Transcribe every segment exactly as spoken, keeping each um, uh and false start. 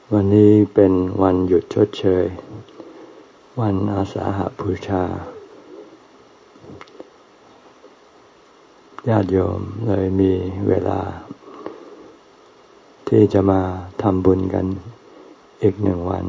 วันนี้เป็นวันหยุดชดเชยวันอาสาฬหบูชาญาติโยมเลยมีเวลาที่จะมาทำบุญกันอีกหนึ่งวัน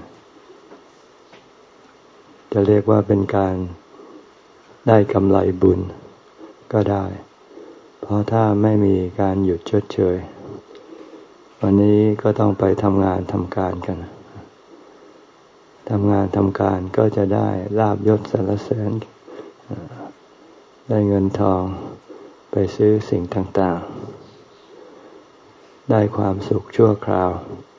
จะเรียกว่าเป็นการได้กำไรบุญก็ได้เพราะถ้าไม่มีการหยุดชดเชยวันนี้ก็ต้องไปทำงานทำการกันทำงานทำการก็จะได้ลาภยศสรรเสริญได้เงินทองไปซื้อสิ่งต่างๆได้ความสุขชั่วคราว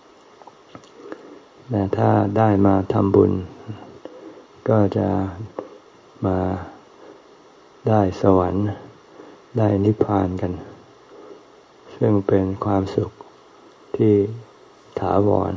แต่ถ้าได้มาทำบุญก็จะมาได้สวรรค์ได้นิพพานกันซึ่งเป็นความสุขที่ถาวร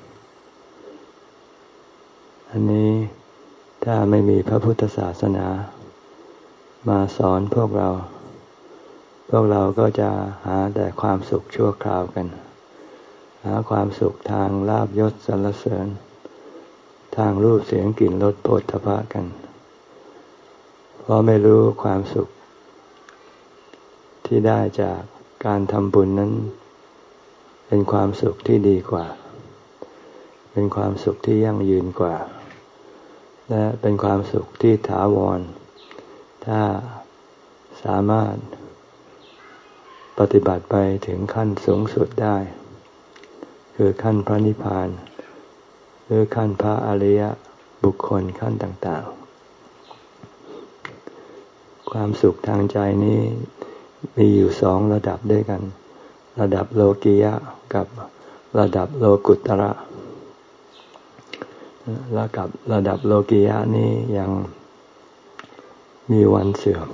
อันนี้ถ้าไม่มีพระพุทธศาสนามาสอนพวกเราพวกเราก็จะหาแต่ความสุขชั่วคราวกันหาความสุขทางลาภยศสรรเสริญทางรูปเสียงกลิ่นรสโผฏฐัพพะกันเพราะไม่รู้ความสุขที่ได้จากการทำบุญนั้นเป็นความสุขที่ดีกว่าเป็นความสุขที่ยั่งยืนกว่าและเป็นความสุขที่ถาวรถ้าสามารถปฏิบัติไปถึงขั้นสูงสุดได้คือขั้นพระนิพพานหรือขั้นพระอริยบุคคลขั้นต่างๆความสุขทางใจนี้มีอยู่สองระดับด้วยกันระดับโลกียะกับระดับโลกุตระระดับระดับโลกียะนี้ยังมีวันเสื่อม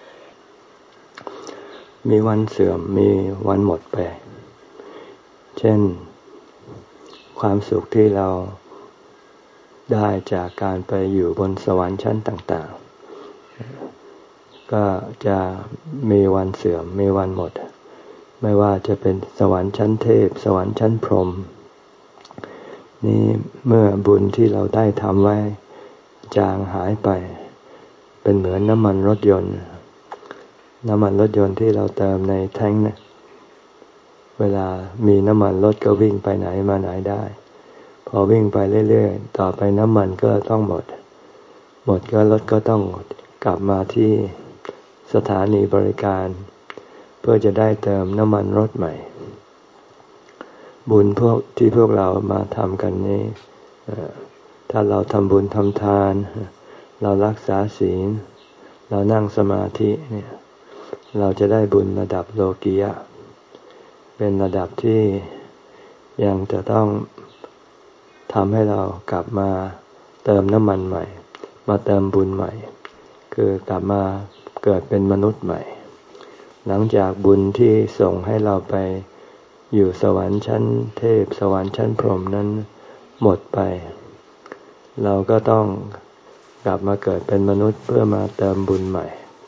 มีวันเสื่อมมีวันหมดไปเช่นความสุขที่เราได้จากการไปอยู่บนสวรรค์ชั้นต่างๆก็จะมีวันเสื่อมมีวันหมดไม่ว่าจะเป็นสวรรค์ชั้นเทพสวรรค์ชั้นพรหมนี่เมื่อบุญที่เราได้ทำไว้จางหายไปเป็นเหมือนน้ำมันรถยนต์น้ำมันรถยนต์ที่เราเติมในแทงค์เนี่ยเวลามีน้ำมันรถก็วิ่งไปไหนมาไหนได้พอวิ่งไปเรื่อยๆต่อไปน้ำมันก็ต้องหมดหมดก็รถก็ต้องกลับมาที่สถานีบริการเพื่อจะได้เติมน้ำมันรถใหม่บุญพวกที่พวกเรามาทำกันนี้ถ้าเราทำบุญทำทานเรารักษาศีลเรานั่งสมาธิเนี่ยเราจะได้บุญระดับโลกียะเป็นระดับที่ยังจะต้องทำให้เรากลับมาเติมน้ำมันใหม่มาเติมบุญใหม่คือกลับมาเกิดเป็นมนุษย์ใหม่หลังจากบุญที่ส่งให้เราไปอยู่สวรรค์ชั้นเทพสวรรค์ชั้นพรหมนั้นหมดไปเราก็ต้องกลับมาเกิดเป็นมนุษย์เพื่อมาเติมบุญใหม่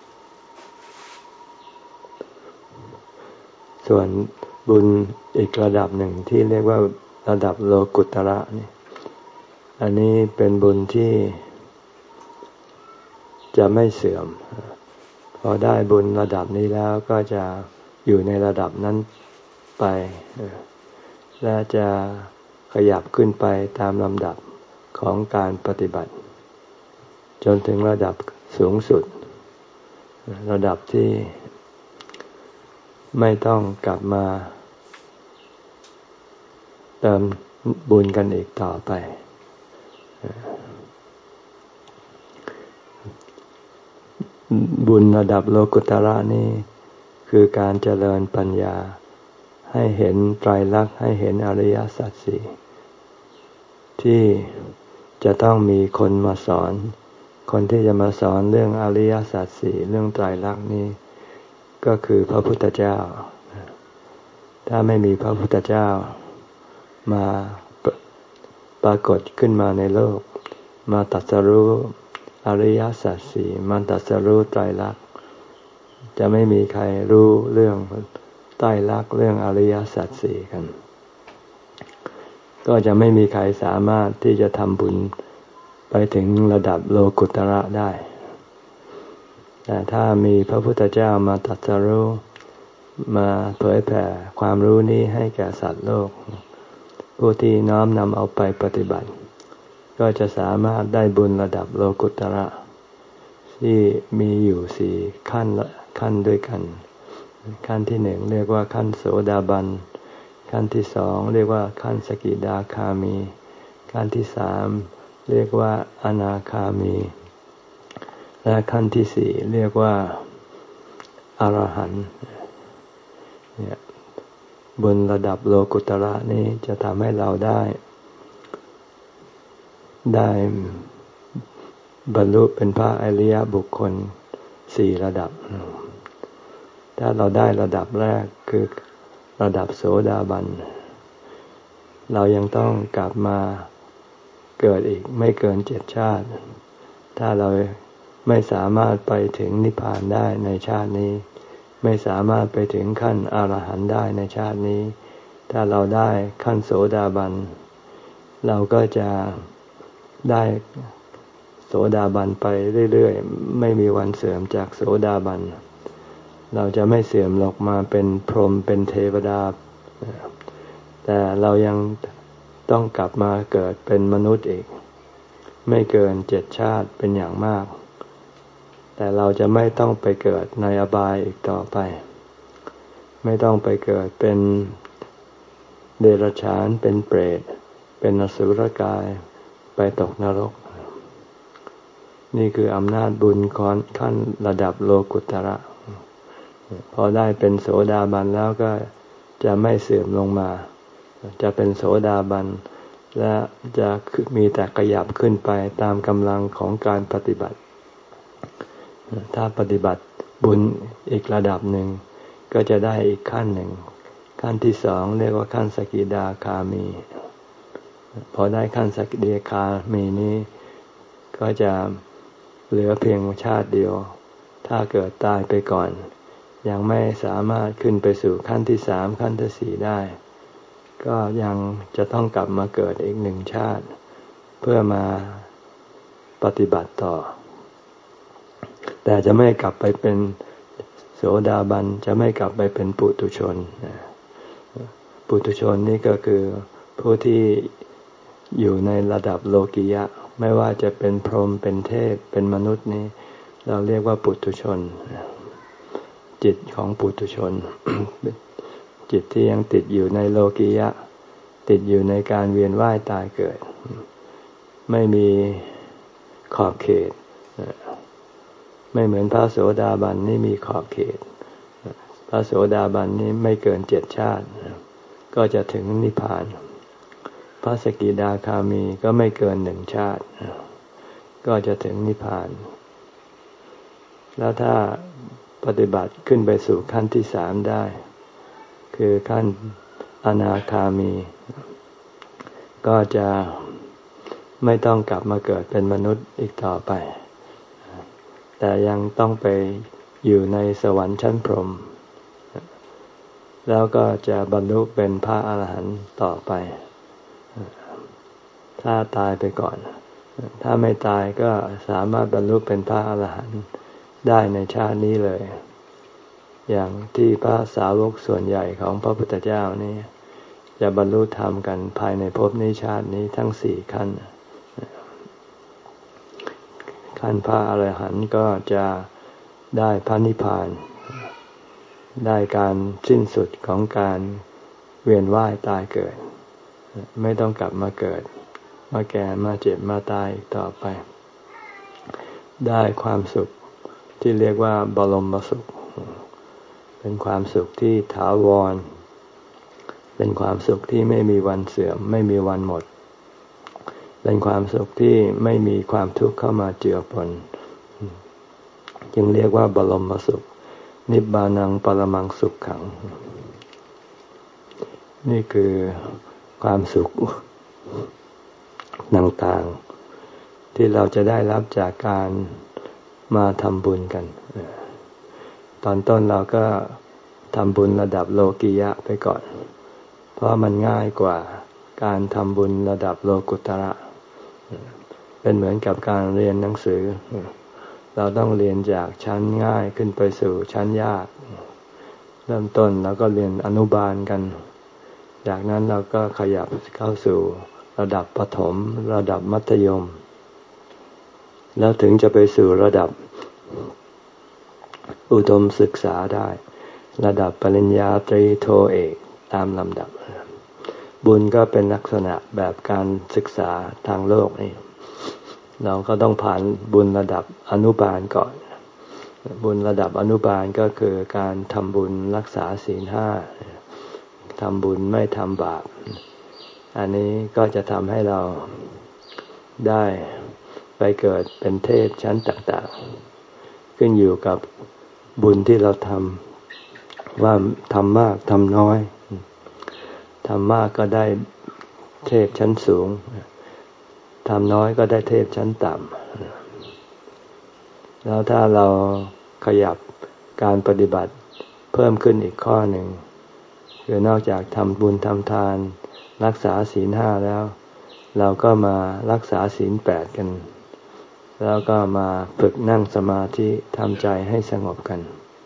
ส่วนบุญอีกระดับหนึ่งที่เรียกว่าระดับโลกุตระนี่อันนี้เป็นบุญที่จะไม่เสื่อมพอได้บุญระดับนี้แล้วก็จะอยู่ในระดับนั้นไปและจะขยับขึ้นไปตามลำดับของการปฏิบัติจนถึงระดับสูงสุดระดับที่ไม่ต้องกลับมาเติมบุญกันอีกต่อไปบุญระดับโลกุตระนี่คือการเจริญปัญญาให้เห็นไตรลักษณ์ให้เห็นอริยสัจสี่ที่จะต้องมีคนมาสอนคนที่จะมาสอนเรื่องอริยสัจสี่เรื่องไตรลักษณ์นี้ก็คือพระพุทธเจ้าถ้าไม่มีพระพุทธเจ้ามาปรากฏขึ้นมาในโลกมาตรัสรู้อริยสัจสี่มาตรัสรู้ไตรลักษณ์จะไม่มีใครรู้เรื่องไตรลักษณ์เรื่องอริยสัจสี่กันก็จะไม่มีใครสามารถที่จะทำบุญไปถึงระดับโลกุตระได้แต่ถ้ามีพระพุทธเจ้ามาตรัสรู้มาเผยแผ่ความรู้นี้ให้แก่สัตว์โลกผู้ที่น้อมนำเอาไปปฏิบัติก็จะสามารถได้บุญระดับโลกุตระที่มีอยู่สี่ขั้นละขั้นด้วยกันขั้นที่หนึ่งเรียกว่าขั้นโสดาบันขั้นที่สองเรียกว่าขั้นสกิทาคามีขั้นที่สามเรียกว่าอนาคามีและขั้นที่สี่เรียกว่าอรหันต์เนี่ยบุญระดับโลกุตระนี้จะทำให้เราได้ได้บรรลุเป็นพระอริยบุคคลสี่ระดับถ้าเราได้ระดับแรกคือระดับโสดาบันเรายังต้องกลับมาเกิดอีกไม่เกินเจ็ดชาติถ้าเราไม่สามารถไปถึงนิพพานได้ในชาตินี้ไม่สามารถไปถึงขั้นอรหันต์ได้ในชาตินี้ถ้าเราได้ขั้นโสดาบันเราก็จะได้โสดาบันไปเรื่อยๆไม่มีวันเสื่อมจากโสดาบันเราจะไม่เสื่อมหรอกมาเป็นพรหมเป็นเทวดาแต่เรายังต้องกลับมาเกิดเป็นมนุษย์อีกไม่เกินเจ็ดชาติเป็นอย่างมากแต่เราจะไม่ต้องไปเกิดในอบายอีกต่อไปไม่ต้องไปเกิดเป็นเดรัจฉานเป็นเปรตเป็นอสุรกายไปตกนรกนี่คืออำนาจบุญขั้นระดับโลกุตระพอได้เป็นโสดาบันแล้วก็จะไม่เสื่อมลงมาจะเป็นโสดาบันและจะมีแต่ขยับขึ้นไปตามกำลังของการปฏิบัติถ้าปฏิบัติบุญอีกระดับหนึ่งก็จะได้อีกขั้นหนึ่งขั้นที่สองเรียกว่าขั้นสกิทาคามีพอได้ขั้นสกิทาคามีนี้ก็จะเหลือเพียงชาติเดียวถ้าเกิดตายไปก่อนยังไม่สามารถขึ้นไปสู่ขั้นที่สามขั้นที่สี่ได้ก็ยังจะต้องกลับมาเกิดอีกหนึ่งชาติเพื่อมาปฏิบัติต่อแต่จะไม่กลับไปเป็นโสดาบันจะไม่กลับไปเป็นปุถุชนปุถุชนนี่ก็คือผู้ที่อยู่ในระดับโลกิยะไม่ว่าจะเป็นพรหมเป็นเทพเป็นมนุษย์นี้เราเรียกว่าปุถุชนจิตของปุถุชน จิตที่ยังติดอยู่ในโลกิยะติดอยู่ในการเวียนว่ายตายเกิดไม่มีขอบเขตไม่เหมือนพระโสดาบันนี่มีขอบเขตพระโสดาบันนี่ไม่เกินเจ็ดชาติก็จะถึงนิพพานพระสกิทาคามีก็ไม่เกินหนึ่งชาติก็จะถึงนิพพานแล้วถ้าปฏิบัติขึ้นไปสู่ขั้นที่สามได้คือขั้นอนาคามีก็จะไม่ต้องกลับมาเกิดเป็นมนุษย์อีกต่อไปแต่ยังต้องไปอยู่ในสวรรค์ชั้นพรหมแล้วก็จะบรรลุเป็นพระอรหันต์ต่อไปถ้าตายไปก่อนถ้าไม่ตายก็สามารถบรรลุเป็นพระอรหันต์ได้ในชาตินี้เลยอย่างที่พระสาวกส่วนใหญ่ของพระพุทธเจ้านี่จะบรรลุธรรมกันภายในภพนี้ชาตินี้ทั้งสี่ขั้นขั้นพระอรหันต์ก็จะได้พระนิพพานได้การสิ้นสุดของการเวียนว่ายตายเกิดไม่ต้องกลับมาเกิดมาแก่มาเจ็บมาตายอีกต่อไปได้ความสุขที่เรียกว่าบรมสุขเป็นความสุขที่ถาวรเป็นความสุขที่ไม่มีวันเสื่อมไม่มีวันหมดเป็นความสุขที่ไม่มีความทุกข์เข้ามาเจือปนจึงเรียกว่าบรมสุขนิบบานังปรมังสุขขังนี่คือความสุขต่างๆที่เราจะได้รับจากการมาทำบุญกันตอนต้นเราก็ทำบุญระดับโลกิยะไปก่อนเพราะมันง่ายกว่าการทำบุญระดับโลกุตระเป็นเหมือนกับการเรียนหนังสือเราต้องเรียนจากชั้นง่ายขึ้นไปสู่ชั้นยากเริ่มต้นเราก็เรียนอนุบาลกันจากนั้นเราก็ขยับเข้าสู่ระดับประถมระดับมัธยมแล้วถึงจะไปสู่ระดับอุดมศึกษาได้ระดับปริญญาตรีโทเอกตามลำดับบุญก็เป็นลักษณะแบบการศึกษาทางโลกนี่เราก็ต้องผ่านบุญระดับอนุบาลก่อนบุญระดับอนุบาลก็คือการทำบุญรักษาศีลห้าทำบุญไม่ทำบาปอันนี้ก็จะทำให้เราได้ไปเกิดเป็นเทพชั้นต่างๆขึ้นอยู่กับบุญที่เราทำว่าทำมากทำน้อยทำมากก็ได้เทพชั้นสูงทำน้อยก็ได้เทพชั้นต่ำแล้วถ้าเราขยับการปฏิบัติเพิ่มขึ้นอีกข้อหนึ่งคือนอกจากทำบุญทำทานรักษาศีลห้าแล้วเราก็มารักษาศีลแปดกันแล้วก็มาฝึกนั่งสมาธิทำใจให้สงบกัน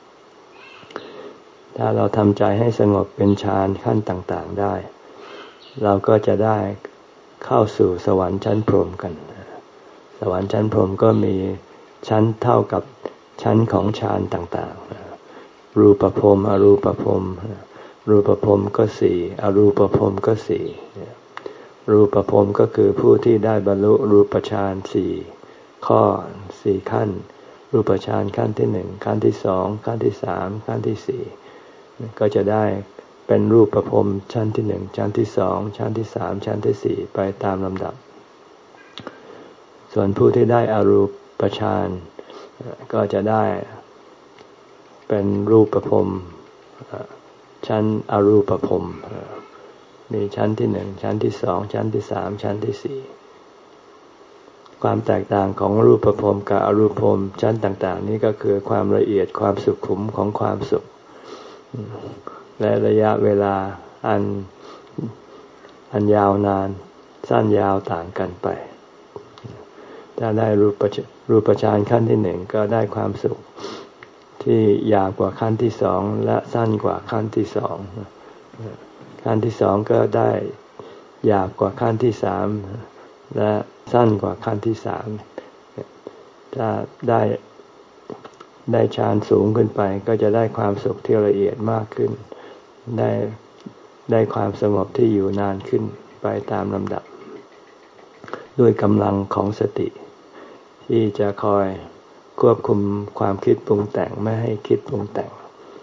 ถ้าเราทำใจให้สงบเป็นฌานขั้นต่างๆได้เราก็จะได้เข้าสู่สวรรค์ชั้นพรหมกันสวรรค์ชั้นพรหมก็มีชั้นเท่ากับชั้นของฌานต่างๆรูปพรหมอรูปพรหมรูปพรหมก็สี่อรูปพรหมก็สี่รูปพรหมก็คือผู้ที่ได้บรรลุรูปฌานสี่ข้อสี่ขั้นรูปฌานขั้นที่หนึ่งขั้นที่สองขั้นที่สามขั้นที่สี่ก็จะได้เป็นรูปพรหมชั้นที่หนึ่งชั้นที่สองชั้นที่สามชั้นที่สี่ไปตามลำดับส่วนผู้ที่ได้อรูปฌานก็จะได้เป็นรูปพรหมชั้นอรูปพรหมมีชั้นที่หนึ่งชั้นที่สองชั้นที่สามชั้นที่สี่ความแตกต่างของรูปพรหมกับอรูปพรหมชั้นต่างๆนี้ก็คือความละเอียดความสุขุมของความสุขและระยะเวลาอันอันยาวนานสั้นยาวต่างกันไปถ้าได้รูปรูปฌานขั้นที่หนึ่งก็ได้ความสุขที่ยาวกว่าขั้นที่สองและสั้นกว่าขั้นที่สองขั้นที่สองก็ได้ยาวกว่าขั้นที่สามและสั้นกว่าขั้นที่สามถ้าได้ได้ฌานสูงขึ้นไปก็จะได้ความสุขที่ละเอียดมากขึ้นได้ได้ความสงบที่อยู่นานขึ้นไปตามลำดับด้วยกำลังของสติที่จะคอยควบคุมความคิดปรุงแต่งไม่ให้คิดปรุงแต่ง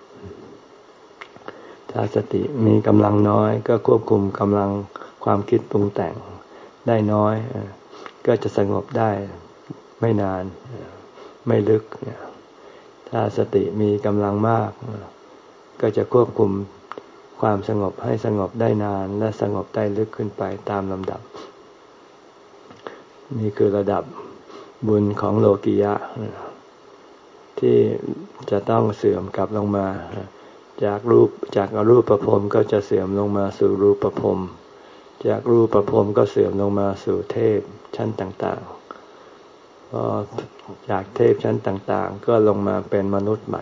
ถ้าสติมีกำลังน้อยก็ควบคุมกำลังความคิดปรุงแต่งได้น้อยก็จะสงบได้ไม่นานไม่ลึกถ้าสติมีกำลังมากก็จะควบคุมความสงบให้สงบได้นานและสงบได้ลึกขึ้นไปตามลำดับนี่คือระดับบุญของโลกิยะที่จะต้องเสื่อมกลับลงมาจากรูปจากอรูปพรหมก็จะเสื่อมลงมาสู่รูปพรหมจากรูปพรหมก็เสื่อมลงมาสู่เทพชั้นต่างๆพอจากเทพชั้นต่างๆก็ลงมาเป็นมนุษย์ใหม่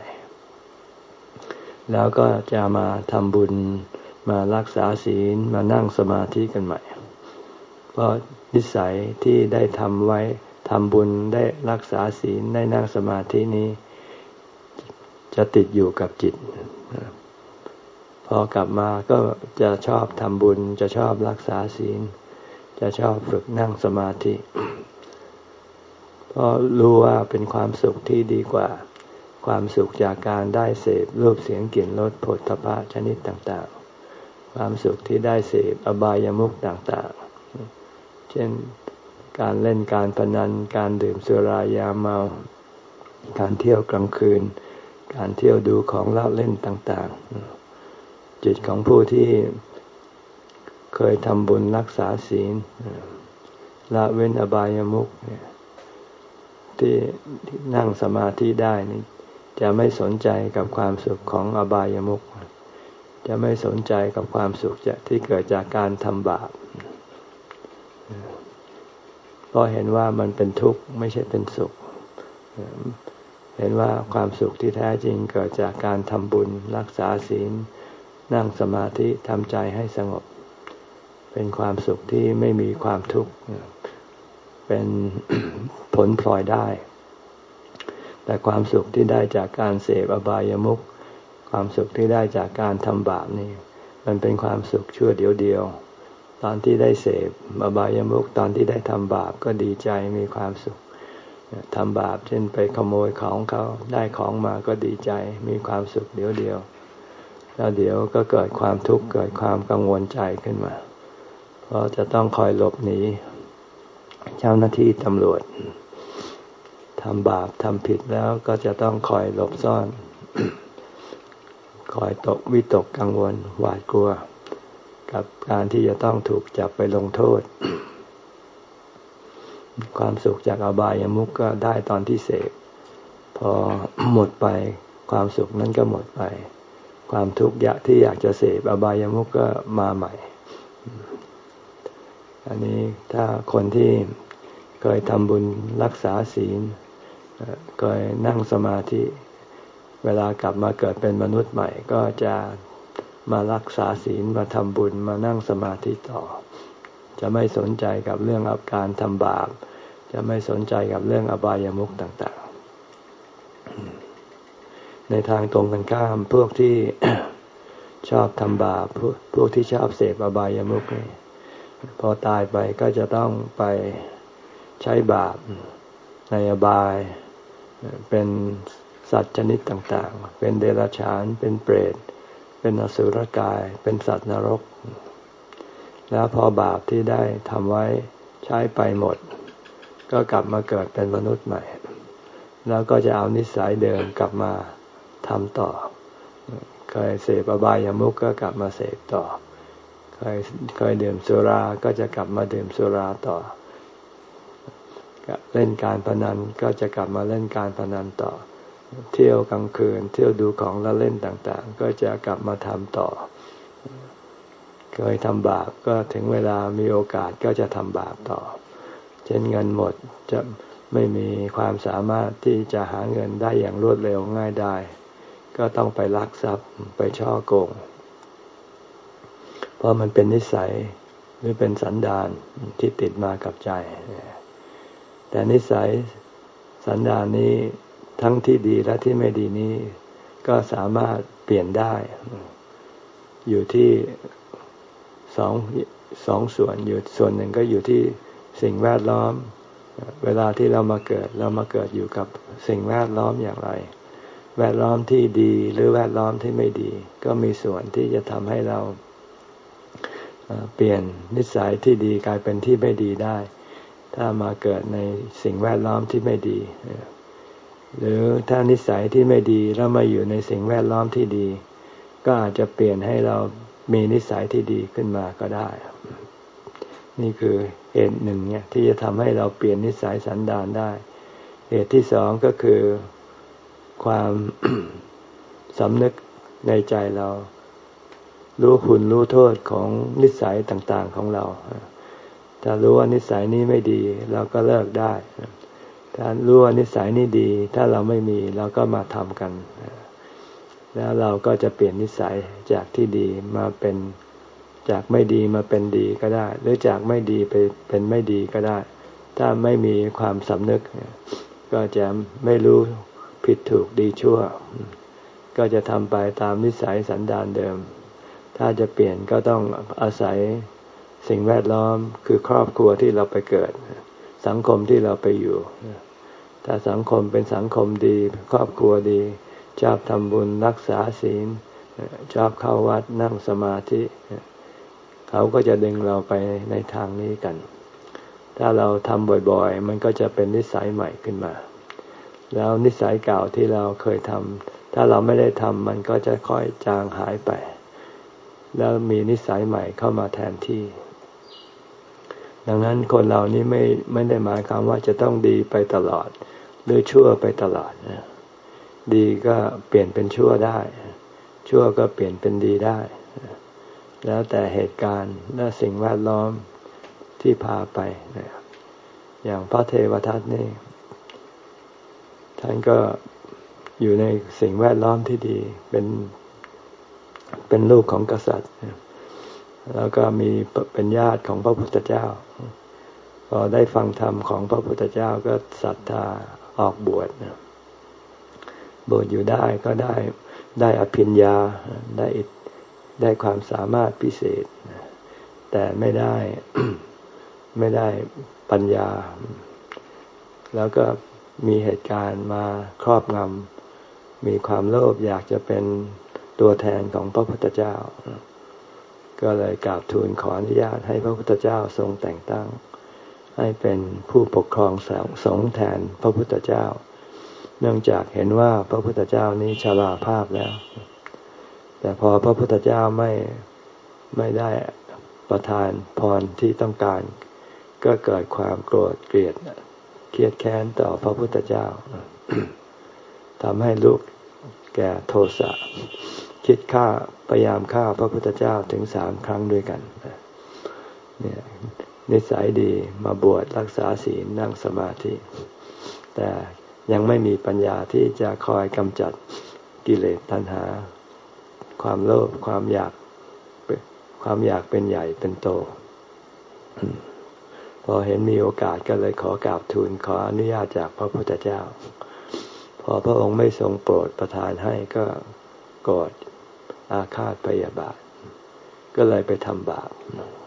แล้วก็จะมาทำบุญมารักษาศีลมานั่งสมาธิกันใหม่เพราะนิสัยที่ได้ทำไว้ทำบุญได้รักษาศีลได้นั่งสมาธินี้จะติดอยู่กับจิตพอกลับมาก็จะชอบทำบุญจะชอบรักษาศีลจะชอบฝึกนั่งสมาธิเพราะรู้ว่าเป็นความสุขที่ดีกว่าความสุขจากการได้เสพรูปเสียงกลิ่นรสโผฏฐัพพะชนิดต่างๆความสุขที่ได้เสพอบายามุขต่างๆเช่นการเล่นการพนันการดื่มสุรายาเมาการเที่ยวกลางคืนการเที่ยวดูของเล่าเล่นต่างๆจิตของผู้ที่เคยทำบุญรักษาศีลละเว้นอบายามุขที่นั่งสมาธิได้นี่จะไม่สนใจกับความสุขของอบายามุขจะไม่สนใจกับความสุขที่เกิดจากการทำบาปเพราะเห็นว่ามันเป็นทุกข์ไม่ใช่เป็นสุขเห็นว่าความสุขที่แท้จริงเกิดจากการทำบุญรักษาศีลนั่งสมาธิทำใจให้สงบเป็นความสุขที่ไม่มีความทุกข์เป็นผลพลอยได้แต่ความสุขที่ได้จากการเสพอบายามุขความสุขที่ได้จากการทำบาปนี่มันเป็นความสุขชั่วเดียวเดียวตอนที่ได้เสพอบายามุขตอนที่ได้ทำบาปก็ดีใจมีความสุขทำบาปเช่นไปขโมยของเขาได้ของมาก็ดีใจมีความสุขเดียวเดียวแล้วเดี๋ยวก็เกิดความทุกข์เกิดความกังวลใจขึ้นมาเพราะจะต้องคอยหลบหนีเจ้าหน้าที่ตำรวจทำบาปทำผิดแล้วก็จะต้องคอยหลบซ่อนคอยตกวิตกกังวลหวาดกลัวกับการที่จะต้องถูกจับไปลงโทษความสุขจากอบายามุขก็ได้ตอนที่เสพพอหมดไปความสุขนั้นก็หมดไปความทุกข์อยากที่อยากจะเสพอบายามุขก็มาใหม่อันนี้ถ้าคนที่เคยทำบุญรักษาศีลเคยนั่งสมาธิเวลากลับมาเกิดเป็นมนุษย์ใหม่ก็จะมารักษาศีลมาทำบุญมานั่งสมาธิต่อจะไม่สนใจกับเรื่องอาการทำบาปจะไม่สนใจกับเรื่องอบายามุขต่างๆในทางตรงกันข้ามพวกที่ ชอบทำบาปพวกพวกที่ชอบเสพอบายามุขนี่พอตายไปก็จะต้องไปใช้บาปในอบายเป็นสัตว์ชนิดต่างๆเป็นเดรัจฉานเป็นเปรตเป็นอสุรกายเป็นสัตว์นรกแล้วพอบาปที่ได้ทำไว้ใช้ไปหมดก็กลับมาเกิดเป็นมนุษย์ใหม่แล้วก็จะเอานิสัยเดิมกลับมาทำต่อเคยเสพอบายามุขก็กลับมาเสพต่อเคยเคยดื่มสุราก็จะกลับมาดื่มสุราต่อเล่นการพนันก็จะกลับมาเล่นการพนันต่อเที่ยวกลางคืนเที่ยวดูของละเล่นต่างๆก็จะกลับมาทำต่อเคยทำบาปก็ถึงเวลามีโอกาสก็จะทำบาปต่อเช่นเงินหมดจะไม่มีความสามารถที่จะหาเงินได้อย่างรวดเร็วง่ายได้ก็ต้องไปลักทรัพย์ไปฉ้อโกงเพราะมันเป็นนิสัยหรือเป็นสันดานที่ติดมากับใจแต่นิสัยสันดานนี้ทั้งที่ดีและที่ไม่ดีนี้ก็สามารถเปลี่ยนได้อยู่ที่สองสองส่วนอยู่ส่วนหนึ่งก็อยู่ที่สิ่งแวดล้อมเวลาที่เรามาเกิดเรามาเกิดอยู่กับสิ่งแวดล้อมอย่างไรแวดล้อมที่ดีหรือแวดล้อมที่ไม่ดีก็มีส่วนที่จะทำให้เราเปลี่ยนนิสัยที่ดีกลายเป็นที่ไม่ดีได้ถ้ามาเกิดในสิ่งแวดล้อมที่ไม่ดีหรือถ้านิสัยที่ไม่ดีแล้วมาอยู่ในสิ่งแวดล้อมที่ดีก็อาจจะเปลี่ยนให้เรามีนิสัยที่ดีขึ้นมาก็ได้นี่คือเหตุหนึ่งเนี่ยที่จะทำให้เราเปลี่ยนนิสัยสันดานได้เหตุที่สองก็คือความ สำนึกในใจเรารู้คุณรู้โทษของนิสัยต่างๆของเราถ้ารู้ว่านิสัยนี้ไม่ดีเราก็เลิกได้ถ้ารู้ว่านิสัยนี้ดีถ้าเราไม่มีเราก็มาทำกันแล้วเราก็จะเปลี่ยนนิสัยจากที่ดีมาเป็นจากไม่ดีมาเป็นดีก็ได้หรือจากไม่ดีไปเป็นไม่ดีก็ได้ถ้าไม่มีความสำนึกก็จะไม่รู้ผิดถูกดีชั่วก็จะทำไปตามนิสัยสันดานเดิมถ้าจะเปลี่ยนก็ต้องอาศัยสิ่งแวดล้อมคือครอบครัวที่เราไปเกิดสังคมที่เราไปอยู่ถ้าสังคมเป็นสังคมดีครอบครัวดีชอบทำบุญรักษาศีลชอบเข้าวัดนั่งสมาธิเขาก็จะดึงเราไปในทางนี้กันถ้าเราทำบ่อยๆมันก็จะเป็นนิสัยใหม่ขึ้นมาแล้วนิสัยเก่าที่เราเคยทำถ้าเราไม่ได้ทำมันก็จะค่อยจางหายไปแล้วมีนิสัยใหม่เข้ามาแทนที่ดังนั้นคนเรานี่ไม่ไม่ได้หมายความว่าจะต้องดีไปตลอดหรือชั่วไปตลอดนะดีก็เปลี่ยนเป็นชั่วได้ชั่วก็เปลี่ยนเป็นดีได้แล้วแต่เหตุการณ์และสิ่งแวดล้อมที่พาไปนะครับอย่างพระเทวทัตนี่ท่านก็อยู่ในสิ่งแวดล้อมที่ดีเป็นเป็นลูกของกษัตริย์แล้วก็มีเป็นญาติของพระพุทธเจ้าพอได้ฟังธรรมของพระพุทธเจ้าก็ศรัทธาออกบวชบวชอยู่ได้ก็ได้ได้อภิญญาได้ได้ความสามารถพิเศษแต่ไม่ได้ ไม่ได้ปัญญาแล้วก็มีเหตุการณ์มาครอบงำมีความโลภอยากจะเป็นตัวแทนของพระพุทธเจ้าก็เลยกราบทูลขออนุญาตให้พระพุทธเจ้าทรงแต่งตั้งให้เป็นผู้ปกครองสงฆ์แทนพระพุทธเจ้าเนื่องจากเห็นว่าพระพุทธเจ้านี้ชราภาพแล้วแต่พอพระพุทธเจ้าไม่ไม่ได้ประทานพรที่ต้องการก็เกิดความโกรธเกลียดเครียดแค้นต่อพระพุทธเจ้า ทำให้ลูกแก่โทสะคิดฆ่าพยายามฆ่าพระพุทธเจ้าถึงสามครั้งด้วยกันเนี่ยนิสัยดีมาบวชรักษาศีลนั่งสมาธิแต่ยังไม่มีปัญญาที่จะคอยกำจัดกิเลสตัณหาความโลภความอยากความอยากเป็นใหญ่เป็นโต พอเห็นมีโอกาสก็เลยขอกราบทูลขออนุญาตจากพระพุทธเจ้าพอพระองค์ไม่ทรงโปรดประทานให้ก็โกรธอาฆาตพยาบาทก็เลยไปทำบาป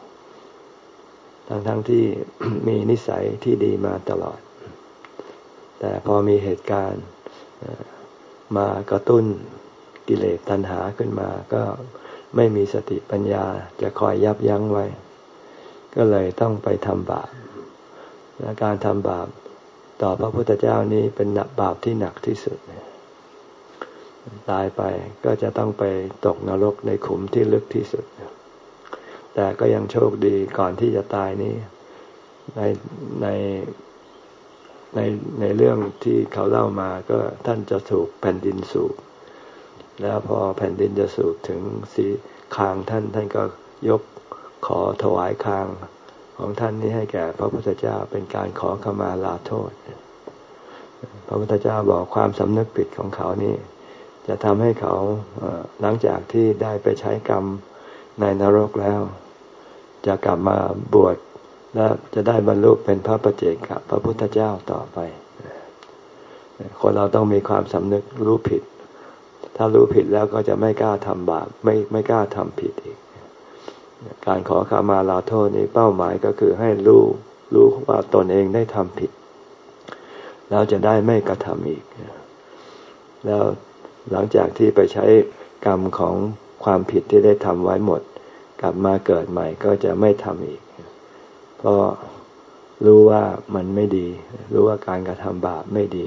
ทั้งทั้งที่ มีนิสัยที่ดีมาตลอดแต่พอมีเหตุการณ์มากระตุ้นกิเลสตัณหาขึ้นมาก็ไม่มีสติปัญญาจะคอยยับยั้งไว้ก็เลยต้องไปทำบาปและการทำบาปต่อพระพุทธเจ้านี้เป็นบาปที่หนักที่สุดตายไปก็จะต้องไปตกนรกในขุมที่ลึกที่สุดแต่ก็ยังโชคดีก่อนที่จะตายนี้ในในในในเรื่องที่เขาเล่ามาก็ท่านจะถูกแผ่นดินสูบแล้วพอแผ่นดินจะสูบถึงสีคางท่านท่านก็ยกขอถวายคางของท่านนี้ให้แก่พระพุทธเจ้าเป็นการขอขมาลาโทษพระพุทธเจ้าบอกความสำนึกผิดของเขานี่จะทำให้เขาหลังจากที่ได้ไปใช้กรรมในนรกแล้วจะกลับมาบวชและจะได้บรรลุเป็นพระปัจเจกพระพุทธเจ้าต่อไปคนเราต้องมีความสำนึกรู้ผิดถ้ารู้ผิดแล้วก็จะไม่กล้าทำบาปไม่ไม่กล้าทำผิดอีกการขอขมาลาโทษนี้เป้าหมายก็คือให้รู้รู้ว่าตนเองได้ทำผิดแล้วจะได้ไม่กระทำอีกแล้วหลังจากที่ไปใช้กรรมของความผิดที่ได้ทำไว้หมดกลับมาเกิดใหม่ก็จะไม่ทำอีกเพราะรู้ว่ามันไม่ดีรู้ว่าการกระทำบาปไม่ดี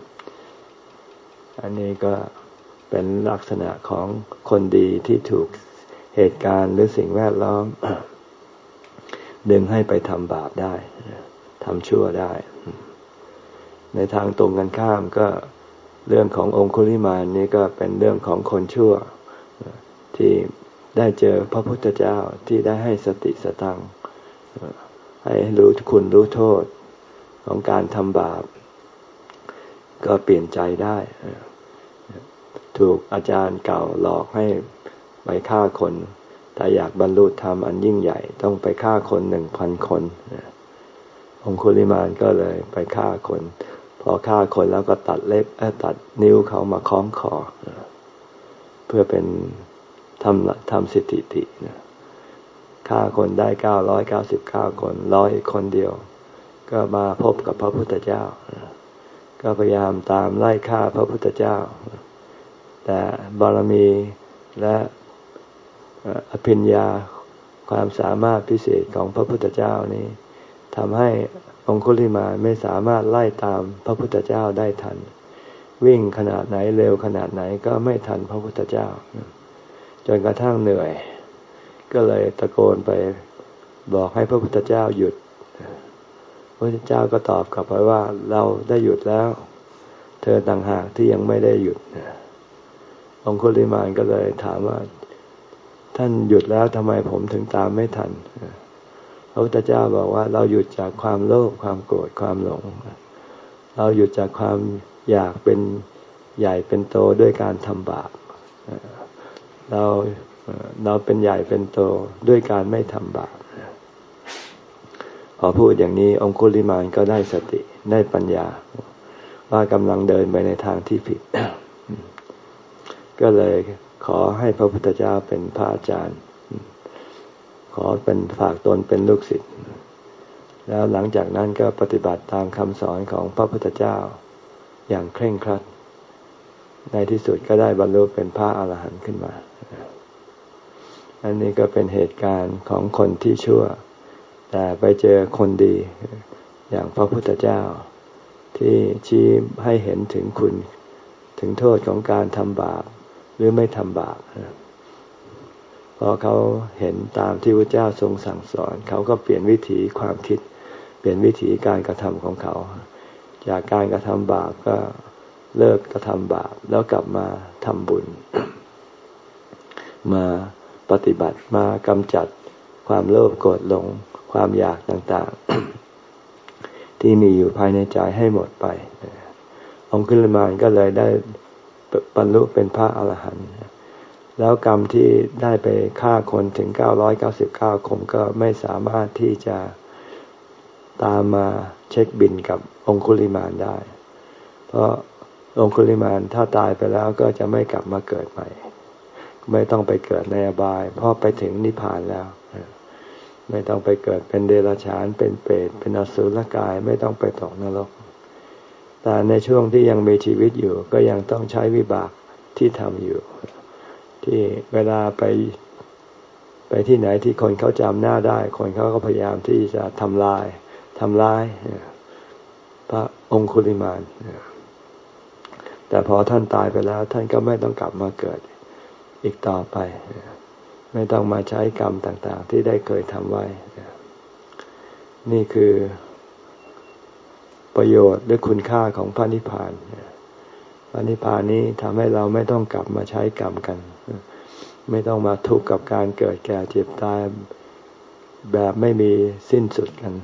อันนี้ก็เป็นลักษณะของคนดีที่ถูกเหตุการณ์หรือสิ่งแวดล้อมดึงให้ไปทำบาปได้ทำชั่วได้ในทางตรงกันข้ามก็เรื่องขององคุลิมานนี้ก็เป็นเรื่องของคนชั่วที่ได้เจอพระพุทธเจ้าที่ได้ให้สติสตังให้รู้คุณรู้โทษของการทำบาปก็เปลี่ยนใจได้ถูกอาจารย์เก่าหลอกให้ไปฆ่าคนถ้าอยากบรรลุธรรมอันยิ่งใหญ่ต้องไปฆ่าคนหนึ่งพันคนองคุลิมานก็เลยไปฆ่าคนพอฆ่าคนแล้วก็ตัดเล็บตัดนิ้วเขามาคล้องคอเพื่อเป็นทำทำสถิติฆ่าคนได้เก้าร้อยเก้าสิบเก้าคนร้อยคนเดียวก็มาพบกับพระพุทธเจ้าก็พยายามตามไล่ฆ่าพระพุทธเจ้าแต่บารมีและอภิญญาความสามารถพิเศษของพระพุทธเจ้านี้ทำให้องคุลิมานไม่สามารถไล่ตามพระพุทธเจ้าได้ทันวิ่งขนาดไหนเร็วขนาดไหนก็ไม่ทันพระพุทธเจ้าจนกระทั่งเหนื่อยก็เลยตะโกนไปบอกให้พระพุทธเจ้าหยุดพระพุทธเจ้าก็ตอบกลับไปว่าเราได้หยุดแล้วเธอต่างหากที่ยังไม่ได้หยุดองคุลิมานก็เลยถามว่าท่านหยุดแล้วทำไมผมถึงตามไม่ทันพระพุทธเจ้าบอกว่าเราหยุดจากความโลภความโกรธความหลงเราหยุดจากความอยากเป็นใหญ่เป็นโตด้วยการทำบาปเราเราเป็นใหญ่เป็นโตด้วยการไม่ทำบาปพอพูดอย่างนี้องคุลิมานก็ได้สติได้ปัญญาว่ากำลังเดินไปในทางที่ผิด ก็เลยขอให้พระพุทธเจ้าเป็นพระอาจารย์ขอเป็นฝากตนเป็นลูกศิษย์แล้วหลังจากนั้นก็ปฏิบัติตามคำสอนของพระพุทธเจ้าอย่างเคร่งครัดในที่สุดก็ได้บรรลุเป็นพระอรหันต์ขึ้นมาอันนี้ก็เป็นเหตุการณ์ของคนที่ชั่วแต่ไปเจอคนดีอย่างพระพุทธเจ้าที่ชี้ให้เห็นถึงคุณถึงโทษของการทำบาปหรือไม่ทำบาปพอเขาเห็นตามที่พระเจ้าทรงสั่งสอนเขาก็เปลี่ยนวิถีความคิดเปลี่ยนวิถีการกระทำของเขาจากการกระทำบาปก็เลิกกระทำบาปแล้วกลับมาทำบุญมาปฏิบัติมากำจัดความโลภโกรธหลงความอยากต่างๆที่มีอยู่ภายในใจให้หมดไปองคุลิมานก็เลยได้บรรลุเป็นพระอรหันต์แล้วกรรมที่ได้ไปฆ่าคนถึงเก้าร้อยเก้าสิบเก้าคนก็ไม่สามารถที่จะตามมาเช็คบิลกับองคุลิมานได้เพราะองคุลิมานถ้าตายไปแล้วก็จะไม่กลับมาเกิดใหม่ไม่ต้องไปเกิดในอบายเพราะไปถึงนิพพานแล้วไม่ต้องไปเกิดเป็นเดรัจฉานเป็นเปรตเป็นอสุรกายไม่ต้องไปตกนรกแต่ในช่วงที่ยังมีชีวิตอยู่ก็ยังต้องใช้วิบากที่ทำอยู่ที่เวลาไปไปที่ไหนที่คนเขาจำหน้าได้คนเขาก็พยายามที่จะทำลายทำร้ายพระองคุลิมานแต่พอท่านตายไปแล้วท่านก็ไม่ต้องกลับมาเกิดอีกต่อไปไม่ต้องมาใช้กรรมต่างๆที่ได้เคยทำไว้นี่คือประโยชน์หรือคุณค่าของพระนิพพานพระนิพพานนี้ทำให้เราไม่ต้องกลับมาใช้กรรมกันไม่ต้องมาทุกข์กับการเกิดแก่เจ็บตายแบบไม่มีสิ้นสุดกัน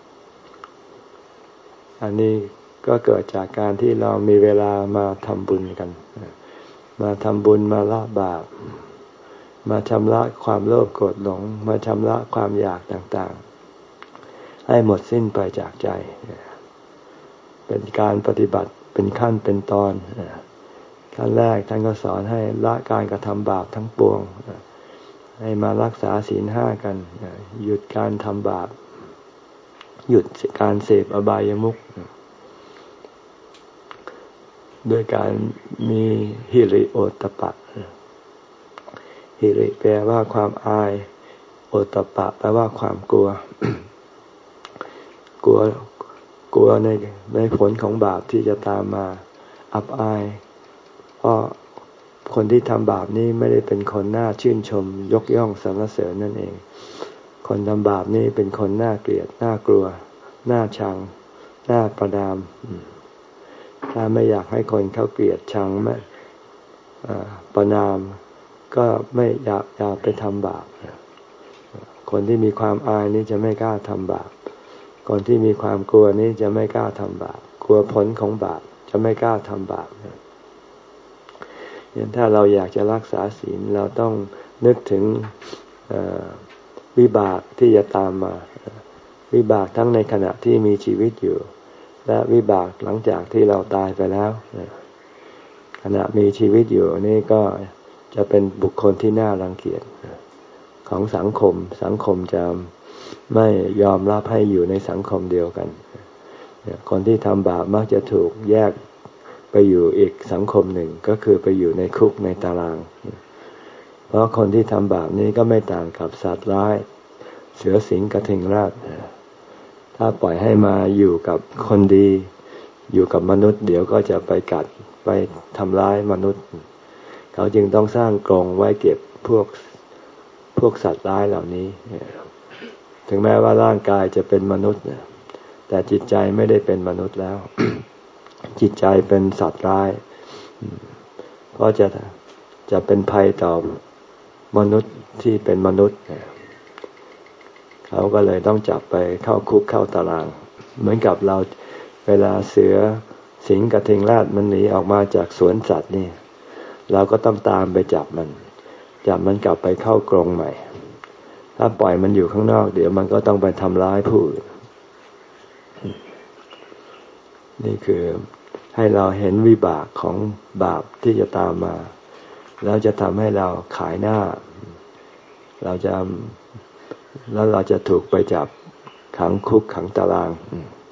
อันนี้ก็เกิดจากการที่เรามีเวลามาทำบุญกันมาทำบุญมาละบาปมาชำระความโลภโกรธหลงมาชำระความอยากต่างๆให้หมดสิ้นไปจากใจเป็นการปฏิบัติเป็นขั้นเป็นตอนขั้นแรกท่านก็สอนให้ละการกระทำบาปทั้งปวงให้มารักษาศีลห้ากันหยุดการทำบาปหยุดการเสพอบายมุขด้วยการมีหิริโอตตัปปะหิริแปลว่าความอายโอตตัปปะแปลว่าความกลัว กลัวกลัวในในผลของบาปที่จะตามมาอับอายเพราะคนที่ทำบาปนี้ไม่ได้เป็นคนน่าชื่นชมยกย่องสรรเสริญนั่นเองคนทำบาปนี้เป็นคนน่าเกลียดน่ากลัวน่าชังน่าประณามถ้าไม่อยากให้คนเขาเกลียดชังไม่ประณามก็ไม่อยากอยากไปทำบาปคนที่มีความอายนี้จะไม่กล้าทำบาปคนที่มีความกลัวนี้จะไม่กล้าทำบาปกลัวผลของบาปจะไม่กล้าทำบาปอย่างถ้าเราอยากจะรักษาศีลเราต้องนึกถึงวิบากที่จะตามมาวิบากทั้งในขณะที่มีชีวิตอยู่และวิบากหลังจากที่เราตายไปแล้วขณะมีชีวิตอยู่นี่ก็จะเป็นบุคคลที่น่ารังเกียจของสังคมสังคมจะไม่ยอมรับให้อยู่ในสังคมเดียวกันคนที่ทำบาปมักจะถูกแยกไปอยู่อีกสังคมหนึ่งก็คือไปอยู่ในคุกในตารางเพราะคนที่ทำบาปนี้ก็ไม่ต่างกับสัตว์ร้ายเสือสิงกระทิงราชถ้าปล่อยให้มาอยู่กับคนดีอยู่กับมนุษย์เดี๋ยวก็จะไปกัดไปทำร้ายมนุษย์เขาจึงต้องสร้างกรงไว้เก็บพวกพวกสัตว์ร้ายเหล่านี้ถึงแม้ว่าร่างกายจะเป็นมนุษย์แต่จิตใจไม่ได้เป็นมนุษย์แล้ว จิตใจเป็นสัตว์ร้ายเพราะจะจะเป็นภัยต่อมนุษย์ที่เป็นมนุษย์เขาก็เลยต้องจับไปเข้าคุกเข้าตารางเหมือนกับเราเวลาเสือสิงห์กระทิงแรดมันหนีออกมาจากสวนสัตว์นี่เราก็ต้องตามไปจับมันจับมันกลับไปเข้ากรงใหม่ถ้าปล่อยมันอยู่ข้างนอกเดี๋ยวมันก็ต้องไปทำร้ายผู้อื่นนี่คือให้เราเห็นวิบากของบาปที่จะตามมาแล้วจะทำให้เราขายหน้าเราจะแล้วเราจะถูกไปจับขังคุกขังตาราง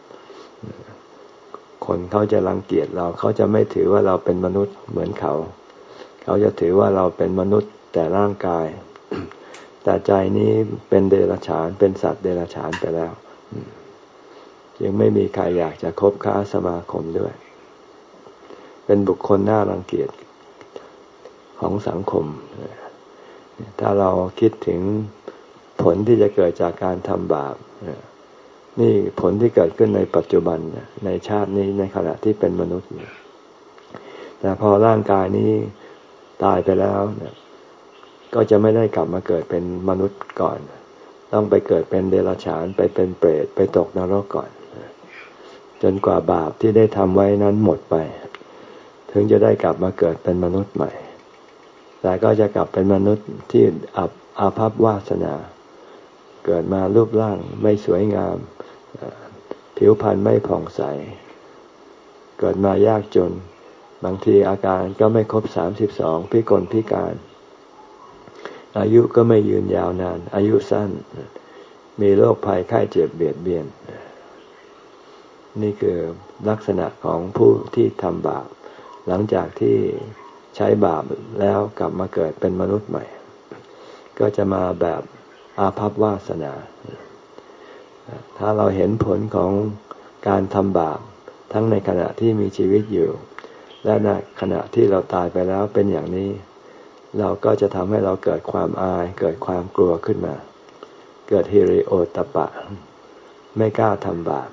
คนเขาจะรังเกียจเราเขาจะไม่ถือว่าเราเป็นมนุษย์เหมือนเขาเขาจะถือว่าเราเป็นมนุษย์แต่ร่างกายแต่ใจนี้เป็นเดรัจฉานเป็นสัตว์เดรัจฉานไปแล้วยังไม่มีใครอยากจะคบค้าสมาคมด้วยเป็นบุคคลน่ารังเกียจของสังคมถ้าเราคิดถึงผลที่จะเกิดจากการทำบาปนี่ผลที่เกิดขึ้นในปัจจุบันในชาตินี้ในขณะที่เป็นมนุษย์แต่พอร่างกายนี้ตายไปแล้วก็จะไม่ได้กลับมาเกิดเป็นมนุษย์ก่อนต้องไปเกิดเป็นเดรัจฉานไปเป็นเปรตไปตกนรกก่อนจนกว่าบาปที่ได้ทำไว้นั้นหมดไปถึงจะได้กลับมาเกิดเป็นมนุษย์ใหม่แต่ก็จะกลับเป็นมนุษย์ที่อับอาภัพวาสนาเกิดมารูปร่างไม่สวยงามผิวพรรณไม่ผ่องใสเกิดมายากจนบางทีอาการก็ไม่ครบสามสิบสองพิกลพิการอายุก็ไม่ยืนยาวนานอายุสั้นมีโรคภัยไข้เจ็บเบียดเบียนนี่คือลักษณะของผู้ที่ทำบาปหลังจากที่ใช้บาปแล้วกลับมาเกิดเป็นมนุษย์ใหม่ก็จะมาแบบอาภัพวาสนาถ้าเราเห็นผลของการทำบาปทั้งในขณะที่มีชีวิตอยู่และในขณะที่เราตายไปแล้วเป็นอย่างนี้เราก็จะทำให้เราเกิดความอายเกิดความกลัวขึ้นมาเกิดฮิริโอตตัปปะไม่กล้าทำบาป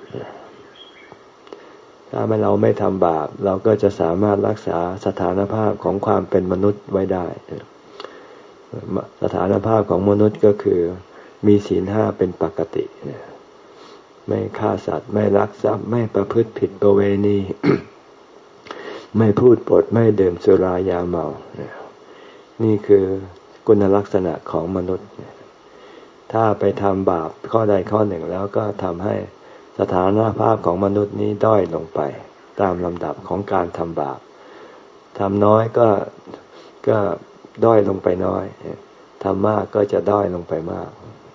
ถ้าเราไม่ทำบาปเราก็จะสามารถรักษาสถานภาพของความเป็นมนุษย์ไว้ได้สถานภาพของมนุษย์ก็คือมีศีลห้าเป็นปกติไม่ฆ่าสัตว์ไม่ลักทรัพย์ไม่ประพฤติผิดประเวณี ไม่พูดปดไม่ดื่มสุรายาเมานี่คือคุณลักษณะของมนุษย์ถ้าไปทำบาปข้อใดข้อหนึ่งแล้วก็ทำให้สถานภาพของมนุษย์นี้ด้อยลงไปตามลำดับของการทำบาปทำน้อยก็ก็ด้อยลงไปน้อยทำมากก็จะด้อยลงไปมาก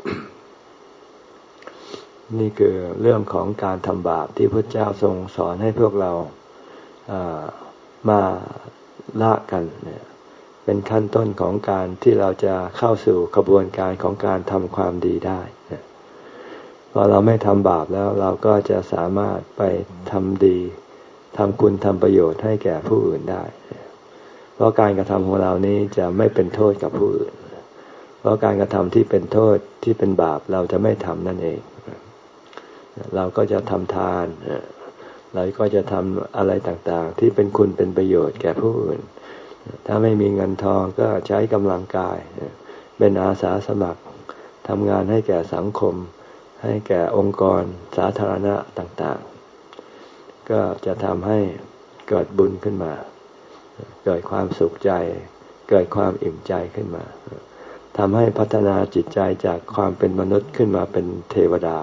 นี่คือเรื่องของการทำบาปที่พระเจ้าทรงสอนให้พวกเรามาละกันเนี่ยเป็นขั้นต้นของการที่เราจะเข้าสู่กระบวนการของการทำความดีได้พอเราไม่ทำบาปแล้วเราก็จะสามารถไปทำดีทำคุณทำประโยชน์ให้แก่ผู้อื่นได้เพราะการกระทำของเรานี้จะไม่เป็นโทษกับผู้อื่นเพราะการกระทำที่เป็นโทษที่เป็นบาปเราจะไม่ทำนั่นเองเราก็จะทำทานเราก็จะทำอะไรต่างๆที่เป็นคุณเป็นประโยชน์แก่ผู้อื่นถ้าไม่มีเงินทองก็ใช้กำลังกายเป็นอาสาสมัครทำงานให้แก่สังคมให้แก่องค์กรสาธารณะต่างๆก็จะทำให้เกิดบุญขึ้นมาเกิดความสุขใจเกิดความอิ่มใจขึ้นมาทำให้พัฒนาจิตใจจากความเป็นมนุษย์ขึ้นมาเป็นเทวดา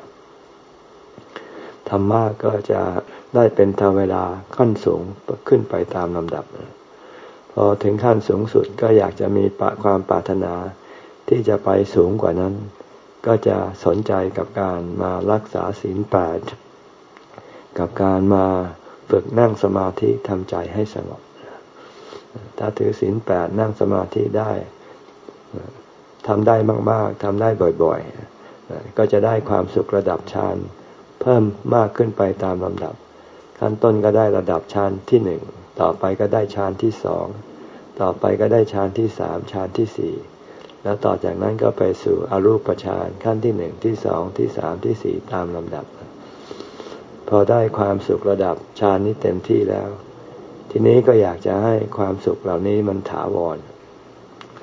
ธรรมะก็จะได้เป็นเทวดาขั้นสูงขึ้นไปตามลำดับพอถึงขั้นสูงสุดก็อยากจะมีความปรารถนาที่จะไปสูงกว่านั้นก็จะสนใจกับการมารักษาศีลแปดกับการมาฝึกนั่งสมาธิทำใจให้สงบถ้าถือศีลแปดนั่งสมาธิได้ทำได้มากๆทำได้บ่อยๆก็จะได้ความสุขระดับฌานเพิ่มมากขึ้นไปตามลำดับขั้นต้นก็ได้ระดับฌานที่หนึ่งต่อไปก็ได้ฌานที่สองต่อไปก็ได้ฌานที่สามฌานที่สี่แล้วต่อจากนั้นก็ไปสู่อรูปฌานขั้นที่หนึ่งที่สองที่สามที่สี่ตามลำดับพอได้ความสุขระดับฌานนี้เต็มที่แล้วทีนี้ก็อยากจะให้ความสุขเหล่านี้มันถาวร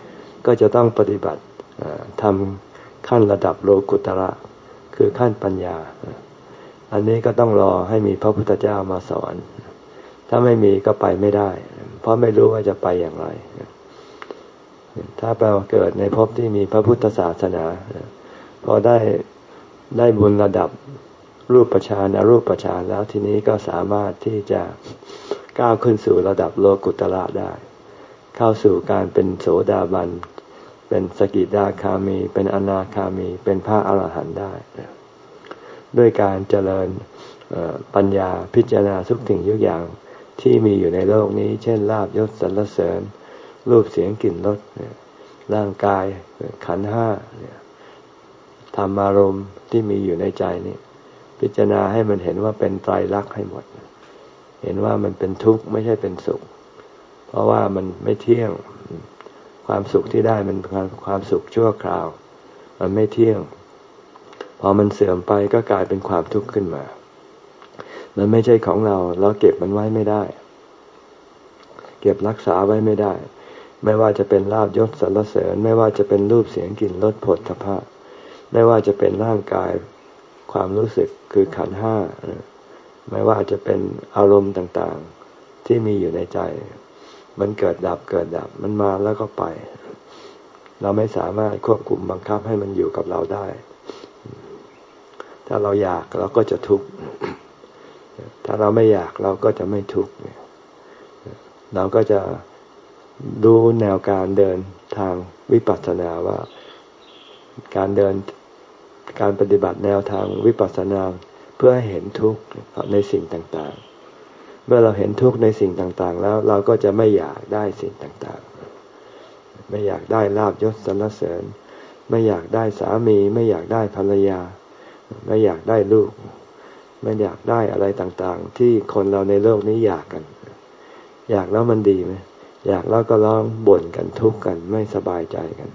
ก็จะต้องปฏิบัติทำขั้นระดับโลกุตระคือขั้นปัญญาอันนี้ก็ต้องรอให้มีพระพุทธเจ้ามาสอนถ้าไม่มีก็ไปไม่ได้เพราะไม่รู้ว่าจะไปอย่างไรถ้าเราเกิดในภพที่มีพระพุทธศาสนาพอได้ได้บุญระดับรูปฌานอรูปฌานแล้วทีนี้ก็สามารถที่จะก้าวขึ้นสู่ระดับโลกุตระได้เข้าสู่การเป็นโสดาบันเป็นสกิทาคามีเป็นอนาคามีเป็นพระอรหันต์ได้ด้วยการเจริญปัญญาพิจารณาทุกสิ่งทุกอย่างที่มีอยู่ในโลกนี้เช่นลาภยศสรรเสริญรูปเสียงกลิ่นรสร่างกายขันธ์ห้าธรรมารมณ์ที่มีอยู่ในใจนี่พิจารณาให้มันเห็นว่าเป็นไตรลักษณ์ให้หมดเห็นว่ามันเป็นทุกข์ไม่ใช่เป็นสุขเพราะว่ามันไม่เที่ยงความสุขที่ได้มันเป็นความสุขชั่วคราวมันไม่เที่ยงพอมันเสื่อมไปก็กลายเป็นความทุกข์ขึ้นมามันไม่ใช่ของเราเราเก็บมันไว้ไม่ได้เก็บรักษาไว้ไม่ได้ไม่ว่าจะเป็นลาภยศสรรเสริญไม่ว่าจะเป็นรูปเสียงกลิ่นรสโผฏฐัพพะไม่ว่าจะเป็นร่างกายความรู้สึกคือขันธ์ห้าไม่ว่าจะเป็นอารมณ์ต่างๆที่มีอยู่ในใจมันเกิดดับเกิดดับมันมาแล้วก็ไปเราไม่สามารถควบคุมบังคับให้มันอยู่กับเราได้ถ้าเราอยากเราก็จะทุกข์ถ้าเราไม่อยากเราก็จะไม่ทุกข์เราก็จะดูแนวการเดินทางวิปัสสนาว่าการเดินการปฏิบัติแนวทางวิปัสสนาเพื่อให้เห็นทุกข์ในสิ่งต่างๆเมื่อเราเห็นทุกข์ในสิ่งต่างๆแล้วเราก็จะไม่อยากได้สิ่งต่างๆไม่อยากได้ลาภยศสรรเสริญไม่อยากได้สามีไม่อยากได้ภรรยาไม่อยากได้ลูกไม่อยากได้อะไรต่างๆที่คนเราในโลกนี้อยากกันอยากแล้วมันดีไหมอยากแล้วก็ร้องบ่นกันทุกข์กันไม่สบายใจกัน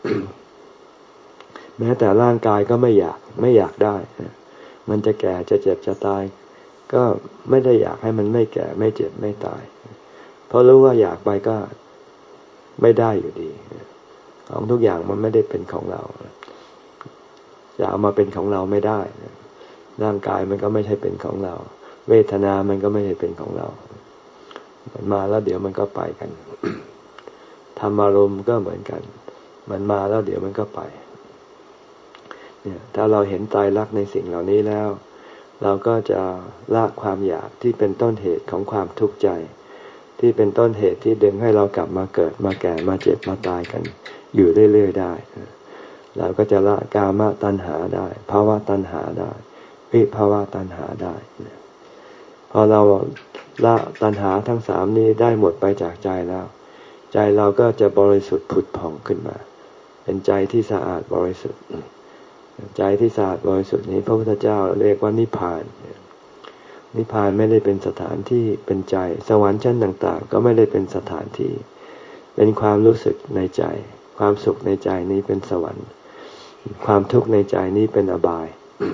แม้แต่ร่างกายก็ไม่อยากไม่อยากได้มันจะแก่จะเจ็บจะตายก็ไม่ได้อยากให้มันไม่แก่ไม่เจ็บไม่ตายเพราะรู้ว่าอยากไปก็ไม่ได้อยู่ดีของทุกอย่างมันไม่ได้เป็นของเราจะเอามาเป็นของเราไม่ได้ร่างกายมันก็ไม่ใช่เป็นของเราเวทนามันก็ไม่ใช่เป็นของเรามันมาแล้วเดี๋ยวมันก็ไปกัน ธรรมารมณ์ก็เหมือนกันมันมาแล้วเดี๋ยวมันก็ไปเนี่ยถ้าเราเห็นไตรลักษณ์ในสิ่งเหล่านี้แล้วเราก็จะละความอยากที่เป็นต้นเหตุของความทุกข์ใจที่เป็นต้นเหตุที่ดึงให้เรากลับมาเกิดมาแก่มาเจ็บมาตายกันอยู่เรื่อยๆได้เราก็จะละกามตัณหาได้ภาวะตัณหาได้วิภาวะตัณหาได้พอเราละตัณหาทั้งสามนี้ได้หมดไปจากใจแล้วใจเราก็จะบริสุทธิ์ผุดผ่องขึ้นมาเป็นใจที่สะอาดบริสุทธิ์ใจที่สะอาดบริสุทธิ์นี้พระพุทธเจ้าเรียกว่านิพพานนิพพานไม่ได้เป็นสถานที่เป็นใจสวรรค์ชั้นต่างๆก็ไม่ได้เป็นสถานที่เป็นความรู้สึกในใจความสุขในใจนี้เป็นสวรรค์ความทุกข์ในใจนี้เป็นอบาย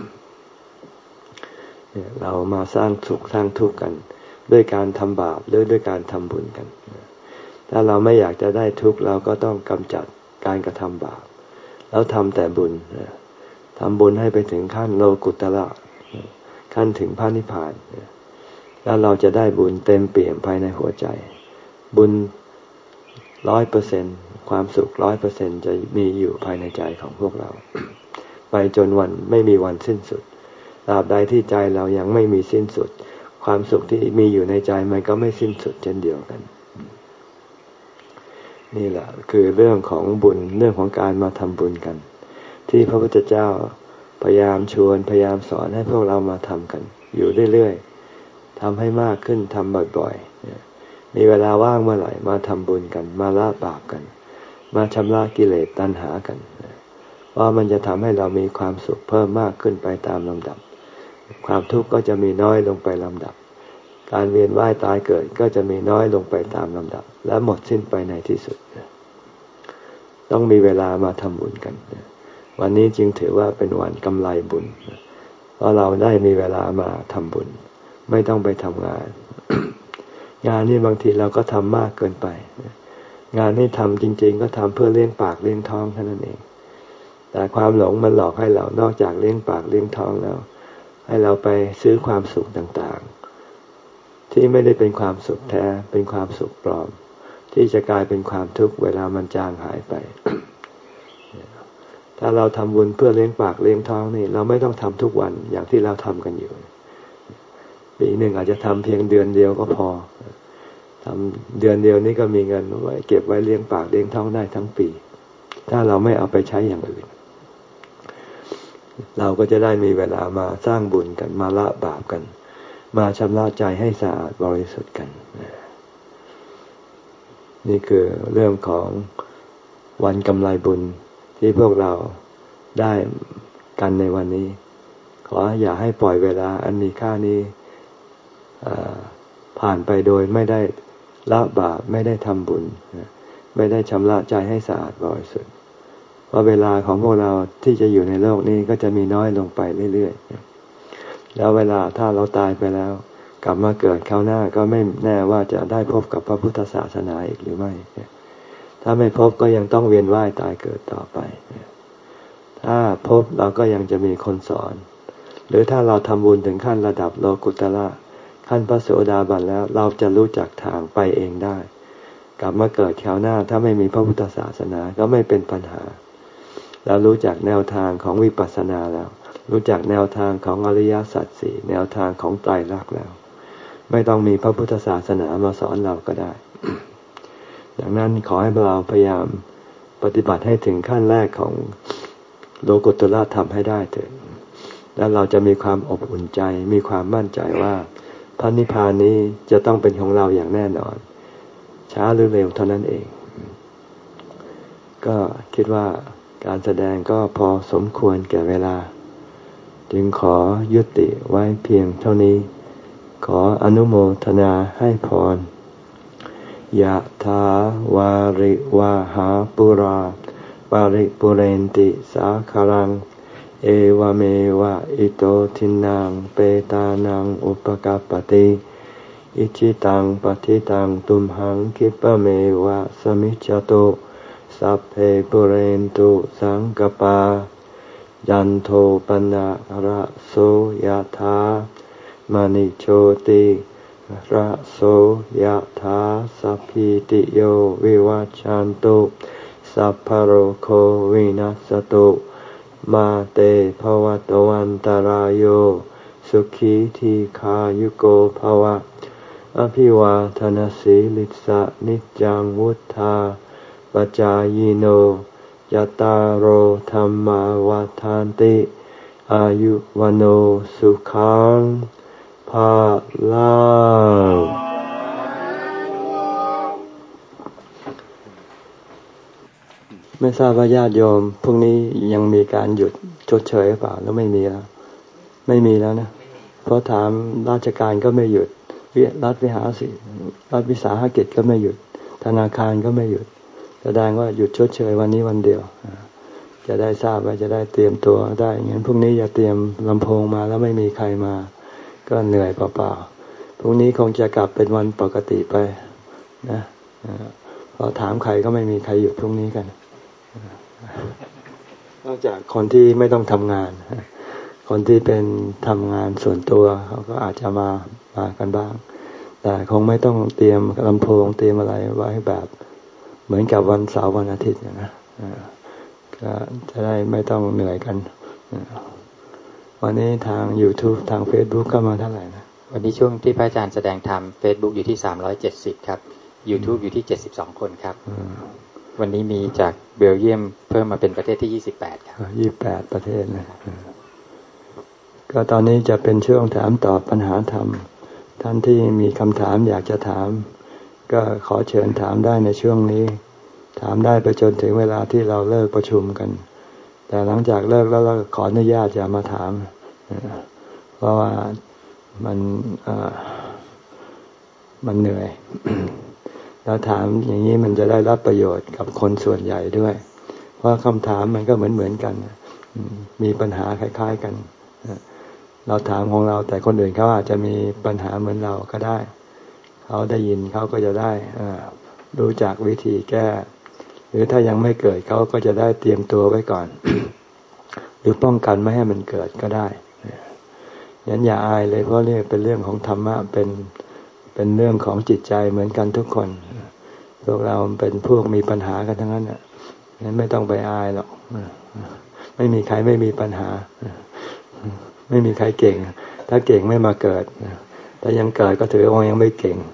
เรามาสร้างสุขสร้างทุกข์กันด้วยการทำบาปหรือด้วยการทำบุญกันถ้าเราไม่อยากจะได้ทุกข์เราก็ต้องกำจัดการกระทำบาปแล้วทำแต่บุญทำบุญให้ไปถึงขั้นโลกุตระขั้นถึงพระนิพพานแล้วเราจะได้บุญเต็มเปี่ยมภายในหัวใจบุญร้อยเปอร์เซ็นต์ความสุขร้อยเปอร์เซ็นต์จะมีอยู่ภายในใจของพวกเราไปจนวันไม่มีวันสิ้นสุดตราบใดที่ใจเรายังไม่มีสิ้นสุดความสุขที่มีอยู่ในใจมันก็ไม่สิ้นสุดเช่นเดียวกันนี่แหละคือเรื่องของบุญเรื่องของการมาทำบุญกันที่พระพุทธเจ้าพยายามชวนพยายามสอนให้พวกเรามาทำกันอยู่เรื่อยๆทำให้มากขึ้นทำบ่อยๆมีเวลาว่างเมื่อไหร่มาทำบุญกันมาละบาปกันมาชำระกิเลสตัณหากันเพราะมันจะทำให้เรามีความสุขเพิ่มมากขึ้นไปตามลำดับความทุกข์ก็จะมีน้อยลงไปลำดับการเวียนว่ายตายเกิดก็จะมีน้อยลงไปตามลำดับและหมดสิ้นไปในที่สุดต้องมีเวลามาทำบุญกันวันนี้จึงถือว่าเป็นวันกำไรบุญเพราะเราได้มีเวลามาทำบุญไม่ต้องไปทำงาน งานนี่บางทีเราก็ทำมากเกินไปงานที่ทำจริงๆก็ทำเพื่อเลี้ยงปากเลี้ยงท้องเท่านั้นเองแต่ความหลงมันหลอกให้เรานอกจากเลี้ยงปากเลี้ยงท้องแล้วให้เราไปซื้อความสุขต่างๆที่ไม่ได้เป็นความสุขแท้เป็นความสุขปลอมที่จะกลายเป็นความทุกข์เวลามันจางหายไป ถ้าเราทำบุญเพื่อเลี้ยงปากเลี้ยงท้องนี่เราไม่ต้องทำทุกวันอย่างที่เราทำกันอยู่ปีหนึ่งอาจจะทำเพียงเดือนเดียวก็พอทำเดือนเดียวนี้ก็มีเงินไว้เก็บไว้เลี้ยงปากเลี้ยงท้องได้ทั้งปีถ้าเราไม่เอาไปใช้อย่างอื่นเราก็จะได้มีเวลามาสร้างบุญกันมาละบาปกันมาชำระใจให้สะอาดบริสุทธิ์กันนี่คือเรื่องของวันกำไรบุญที่พวกเราได้กันในวันนี้ขออย่าให้ปล่อยเวลาอันมีค่านี้ผ่านไปโดยไม่ได้ละบาปไม่ได้ทำบุญไม่ได้ชำระใจให้สะอาดบริสุทธิ์เพราะเวลาของพวกเราที่จะอยู่ในโลกนี้ก็จะมีน้อยลงไปเรื่อยๆแล้วเวลาถ้าเราตายไปแล้วกลับมาเกิดคราวหน้าก็ไม่แน่ว่าจะได้พบกับพระพุทธศาสนาอีกหรือไม่ถ้าไม่พบก็ยังต้องเวียนว่ายตายเกิดต่อไปถ้าพบเราก็ยังจะมีคนสอนหรือถ้าเราทำบุญถึงขั้นระดับโลกุตระขั้นพระโสดาบันแล้วเราจะรู้จักทางไปเองได้กลับมาเกิดคราวหน้าถ้าไม่มีพระพุทธศาสนาก็ไม่เป็นปัญหาเรารู้จักแนวทางของวิปัสสนาแล้วรู้จักแนวทางของอริยสัจสี่แนวทางของไตรลักษณ์แล้วไม่ต้องมีพระพุทธศาสนามาสอนเราก็ได้ ดังนั้นขอให้เราพยายามปฏิบัติให้ถึงขั้นแรกของโลกุตละธรรมให้ได้เถิดแล้วเราจะมีความอบอุ่นใจมีความมั่นใจว่าพระนิพพานนี้จะต้องเป็นของเราอย่างแน่นอนช้าหรือเร็วเท่านั้นเองก็คิดว่าการแสดงก็พอสมควรแก่เวลาจึงขอยุติไว้เพียงเท่านี้ขออนุโมทนาให้พรยะถาวาริวาหาปุราปาริปุเรนติสาคารังเอวเมวะอิโตทินังเปตานังอุปกัปปติอิจิตังปฏิตังตุมหังคิปะเมวะสมิจจโตสัพเพปุเรนตุสังกปายันโทปนะระโสยะถามณิโชติระโสยะถาสัพพิติโยวิวัชชันตุสัพพะโรโควินัสสตุมาเตภวัตวันตารโยสุขีทีขายุโกภวะอภิวาทนาสีลิสะนิจังวุธาปจายโนยตารโอธรรมาวาทานติอายุวโนสุขังภาลังไม่ทราบว่าญาติโยมพรุ่งนี้ยังมีการหยุดชดเชยหรือเปล่าแล้วไม่มีแล้วไม่มีแล้วนะเพราะถามราชการก็ไม่หยุดรัฐวิหารสิรัฐวิสาหกิจก็ไม่หยุดธนาคารก็ไม่หยุดแสดงว่าหยุดชดเชยวันนี้วันเดียวจะได้ทราบว่าจะได้เตรียมตัวได้งั้นพรุ่งนี้อย่าเตรียมลำโพงมาแล้วไม่มีใครมาก็เหนื่อยเปล่าๆพรุ่งนี้คงจะกลับเป็นวันปกติไปนะพอถามใครก็ไม่มีใครหยุดพรุ่งนี้กันนอกจากคนที่ไม่ต้องทำงานคนที่เป็นทำงานส่วนตัวเขาก็อาจจะมามากันบ้างแต่คงไม่ต้องเตรียมลำโพงเตรียมอะไรไว้แบบเหมือนกับวันเสาร์วันอาทิตย์นะก็จะได้ไม่ต้องเหนื่อยกันวันนี้ทาง YouTube ทาง Facebook ก็มาเท่าไหร่นะวันนี้ช่วงที่พระอาจารย์แสดงธรรม Facebook อยู่ที่สามร้อยเจ็ดสิบครับ YouTube อยู่ที่เจ็ดสิบสองคนครับวันนี้มีจากเบลเยียมเพิ่มมาเป็นประเทศที่ยี่สิบแปดครับยี่สิบแปดประเทศนะก็ตอนนี้จะเป็นช่วงถามตอบปัญหาธรรมท่านที่มีคำถามอยากจะถามก็ขอเชิญถามได้ในช่วงนี้ถามได้ไปจนถึงเวลาที่เราเลิกประชุมกันแต่หลังจากเลิกแล้วเราขออนุญาตอย่ามาถามเพราะว่ามันมันเหนื่อยแล้วถามอย่างนี้มันจะได้รับประโยชน์กับคนส่วนใหญ่ด้วยเพราะคำถามมันก็เหมือนเหมือนกันมีปัญหาคล้ายๆกันเราถามของเราแต่คนอื่นเขาอาจจะมีปัญหาเหมือนเราก็ได้เขาได้ยินเขาก็จะได้รู้จักวิธีแก้หรือถ้ายังไม่เกิดเขาก็จะได้เตรียมตัวไว้ก่อน หรือป้องกันไม่ให้มันเกิดก็ได้งั้นอย่าอายเลยเพราะเรื่องเป็นเรื่องของธรรมะเป็นเป็นเรื่องของจิตใจเหมือนกันทุกคนพวกเราเป็นพวกมีปัญหากันทั้งนั้นน่ะงั้นไม่ต้องไปอายหรอกไม่มีใครไม่มีปัญหาไม่มีใครเก่งถ้าเก่งไม่มาเกิดถ้ายังเกิดก็ถือว่ายังไม่เก่ง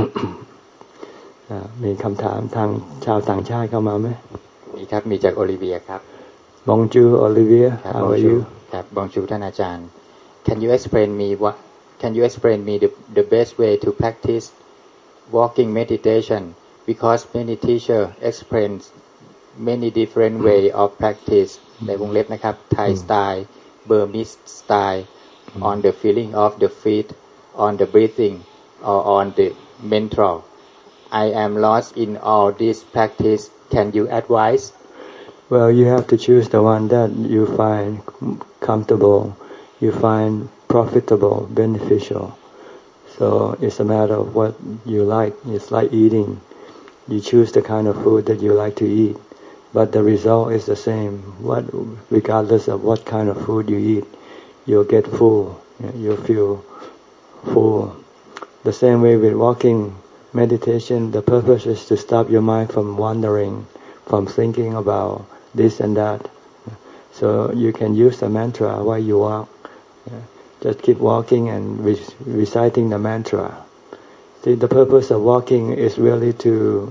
มีคำถามทางชาวต่างชาติเข้ามาไหมมีครับมีจากโอลิเวียครับ Bonjour Olivier how are you ครับ Bonjour ท่านอาจารย์ Can you explain me what Can you explain me the the best way to practice walking meditation because many teacher explains many different way of practice ในวงเล็บนะครับ Thai style Burmese style on the feeling of the feet on the breathing or on the mental I am lost in all this practice can you advise Well you have to choose the one that you find comfortable you find profitable beneficial so it's a matter of what you like it's like eating you choose the kind of food that you like to eat but the result is the same what regardless of what kind of food you eat you'll get full you'll feel full the same way with walking meditation the purpose is to stop your mind from wandering from thinking about this and that so you can use the mantra while you walk just keep walking and re- reciting the mantra see the purpose of walking is really to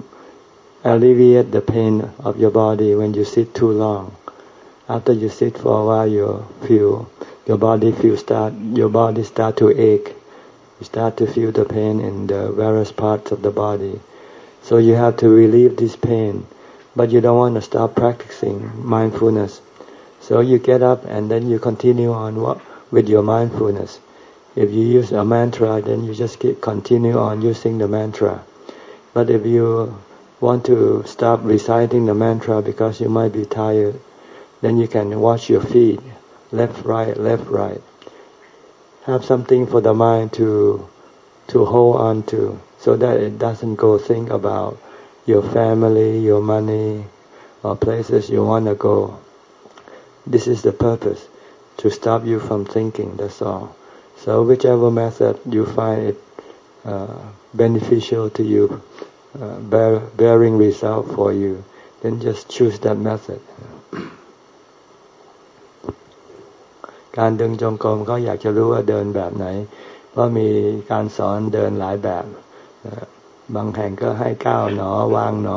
alleviate the pain of your body when you sit too long after you sit for a while you feel your body feel start your body start to ache you start to feel the pain in the various parts of the body so you have to relieve this pain but you don't want to stop practicing mindfulness so you get up and then you continue on with your mindfulness if you use a mantra then you just keep continue on using the mantra but if you want to stop reciting the mantra because you might be tired then you can watch your feet left right left right have something for the mind to to hold on to so that it doesn't go think about your family your money or places you want to go this is the purpose to stop you from thinking that's all so whichever method you find it uh, beneficial to you uh, bear, bearing result for you then just choose that methodการเดินจงกรมก็อยากจะรู้ว่าเดินแบบไหนเพราะมีการสอนเดินหลายแบบบางแห่งก็ให้ก้าวหนอวางหน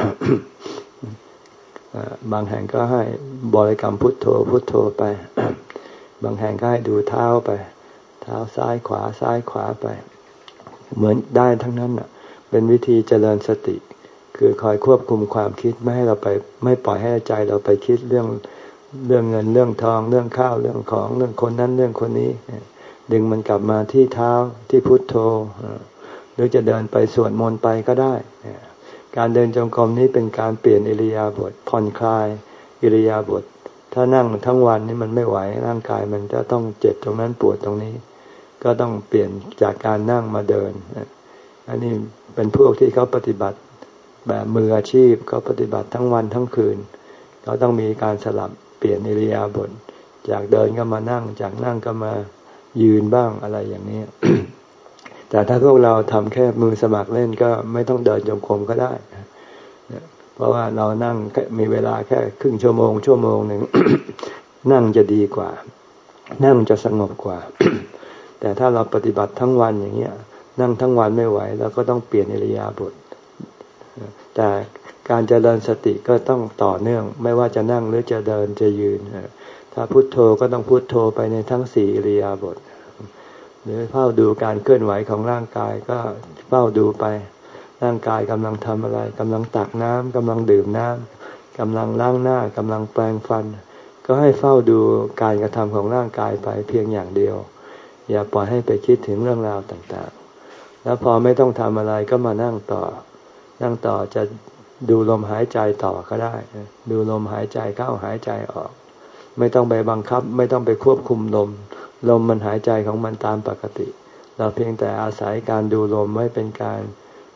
อบางแห่งก็ให้บริกรรมพุทโธพุทโธไปบางแห่งก็ให้ดูเท้าไปเท้าซ้ายขวาซ้ายขวาไปเหมือนได้ทั้งนั้นน่ะเป็นวิธีเจริญสติคือคอยควบคุมความคิดไม่ให้เราไปไม่ปล่อยให้ใจเราไปคิดเรื่องเรื่องเงินเรื่องทองเรื่องข้าวเรื่องของเรื่องคนนั้นเรื่องคนนี้ดึงมันกลับมาที่เท้าที่พุทโธหรือจะเดินไปสวดมนต์ไปก็ได้การเดินจงกรมนี้เป็นการเปลี่ยนอิริยาบถผ่อนคลายอิริยาบถถ้านั่งทั้งวันนี่มันไม่ไหวร่างกายมันจะต้องเจ็บตรงนั้นปวดตรงนี้ก็ต้องเปลี่ยนจากการนั่งมาเดินอันนี้เป็นพวกที่เขาปฏิบัติแบบมืออาชีพเขาปฏิบัติทั้งวันทั้งคืนเขาต้องมีการสลับเปลี่ยนอิริยาบถจากเดินก็มานั่งจากนั่งก็มายืนบ้างอะไรอย่างนี้ แต่ถ้าพวกเราทำแค่มือสมัครเล่นก็ไม่ต้องเดินจงกรมก็ได้เพราะว่าเรานั่งมีเวลาแค่ครึ่งชั่วโมงชั่วโมงหนึ่ง นั่งจะดีกว่านั่งจะสงบกว่า แต่ถ้าเราปฏิบัติทั้งวันอย่างเงี้ยนั่งทั้งวันไม่ไหวเราก็ต้องเปลี่ยนอิริยาบถแต่การเจริญสติก็ต้องต่อเนื่องไม่ว่าจะนั่งหรือจะเดินจะยืนถ้าพุทโธก็ต้องพุทโธไปในทั้งสี่อิริยาบถหรือเฝ้าดูการเคลื่อนไหวของร่างกายก็เฝ้าดูไปร่างกายกำลังทำอะไรกำลังตักน้ำกำลังดื่มน้ำกำลังล้างหน้ากำลังแปรงฟันก็ให้เฝ้าดูการกระทำของร่างกายไปเพียงอย่างเดียวอย่าปล่อยให้ไปคิดถึงเรื่องราวต่างๆแล้วพอไม่ต้องทำอะไรก็มานั่งต่อนั่งต่อจะดูลมหายใจต่อก็ได้ดูลมหายใจเข้าหายใจออกไม่ต้องไปบังคับไม่ต้องไปควบคุมลมลมมันหายใจของมันตามปกติเราเพียงแต่อาศัยการดูลมไว้เป็นการ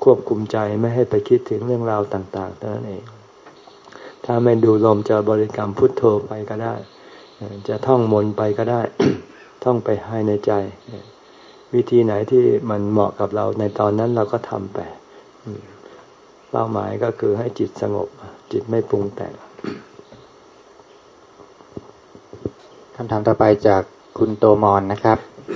ควบคุมใจไม่ให้ไปคิดถึงเรื่องราวต่างๆเท่านั้นเองถ้าไม่ดูลมจะบริกรรมพุทโธไปก็ได้จะท่องมนต์ไปก็ได้ ท่องไปให้ในใจวิธีไหนที่มันเหมาะกับเราในตอนนั้นเราก็ทำไปเป้าหมายก็คือให้จิตสงบจิตไม่ปรุงแต่งคำถามต่อไปจากคุณโตมอนนะครับ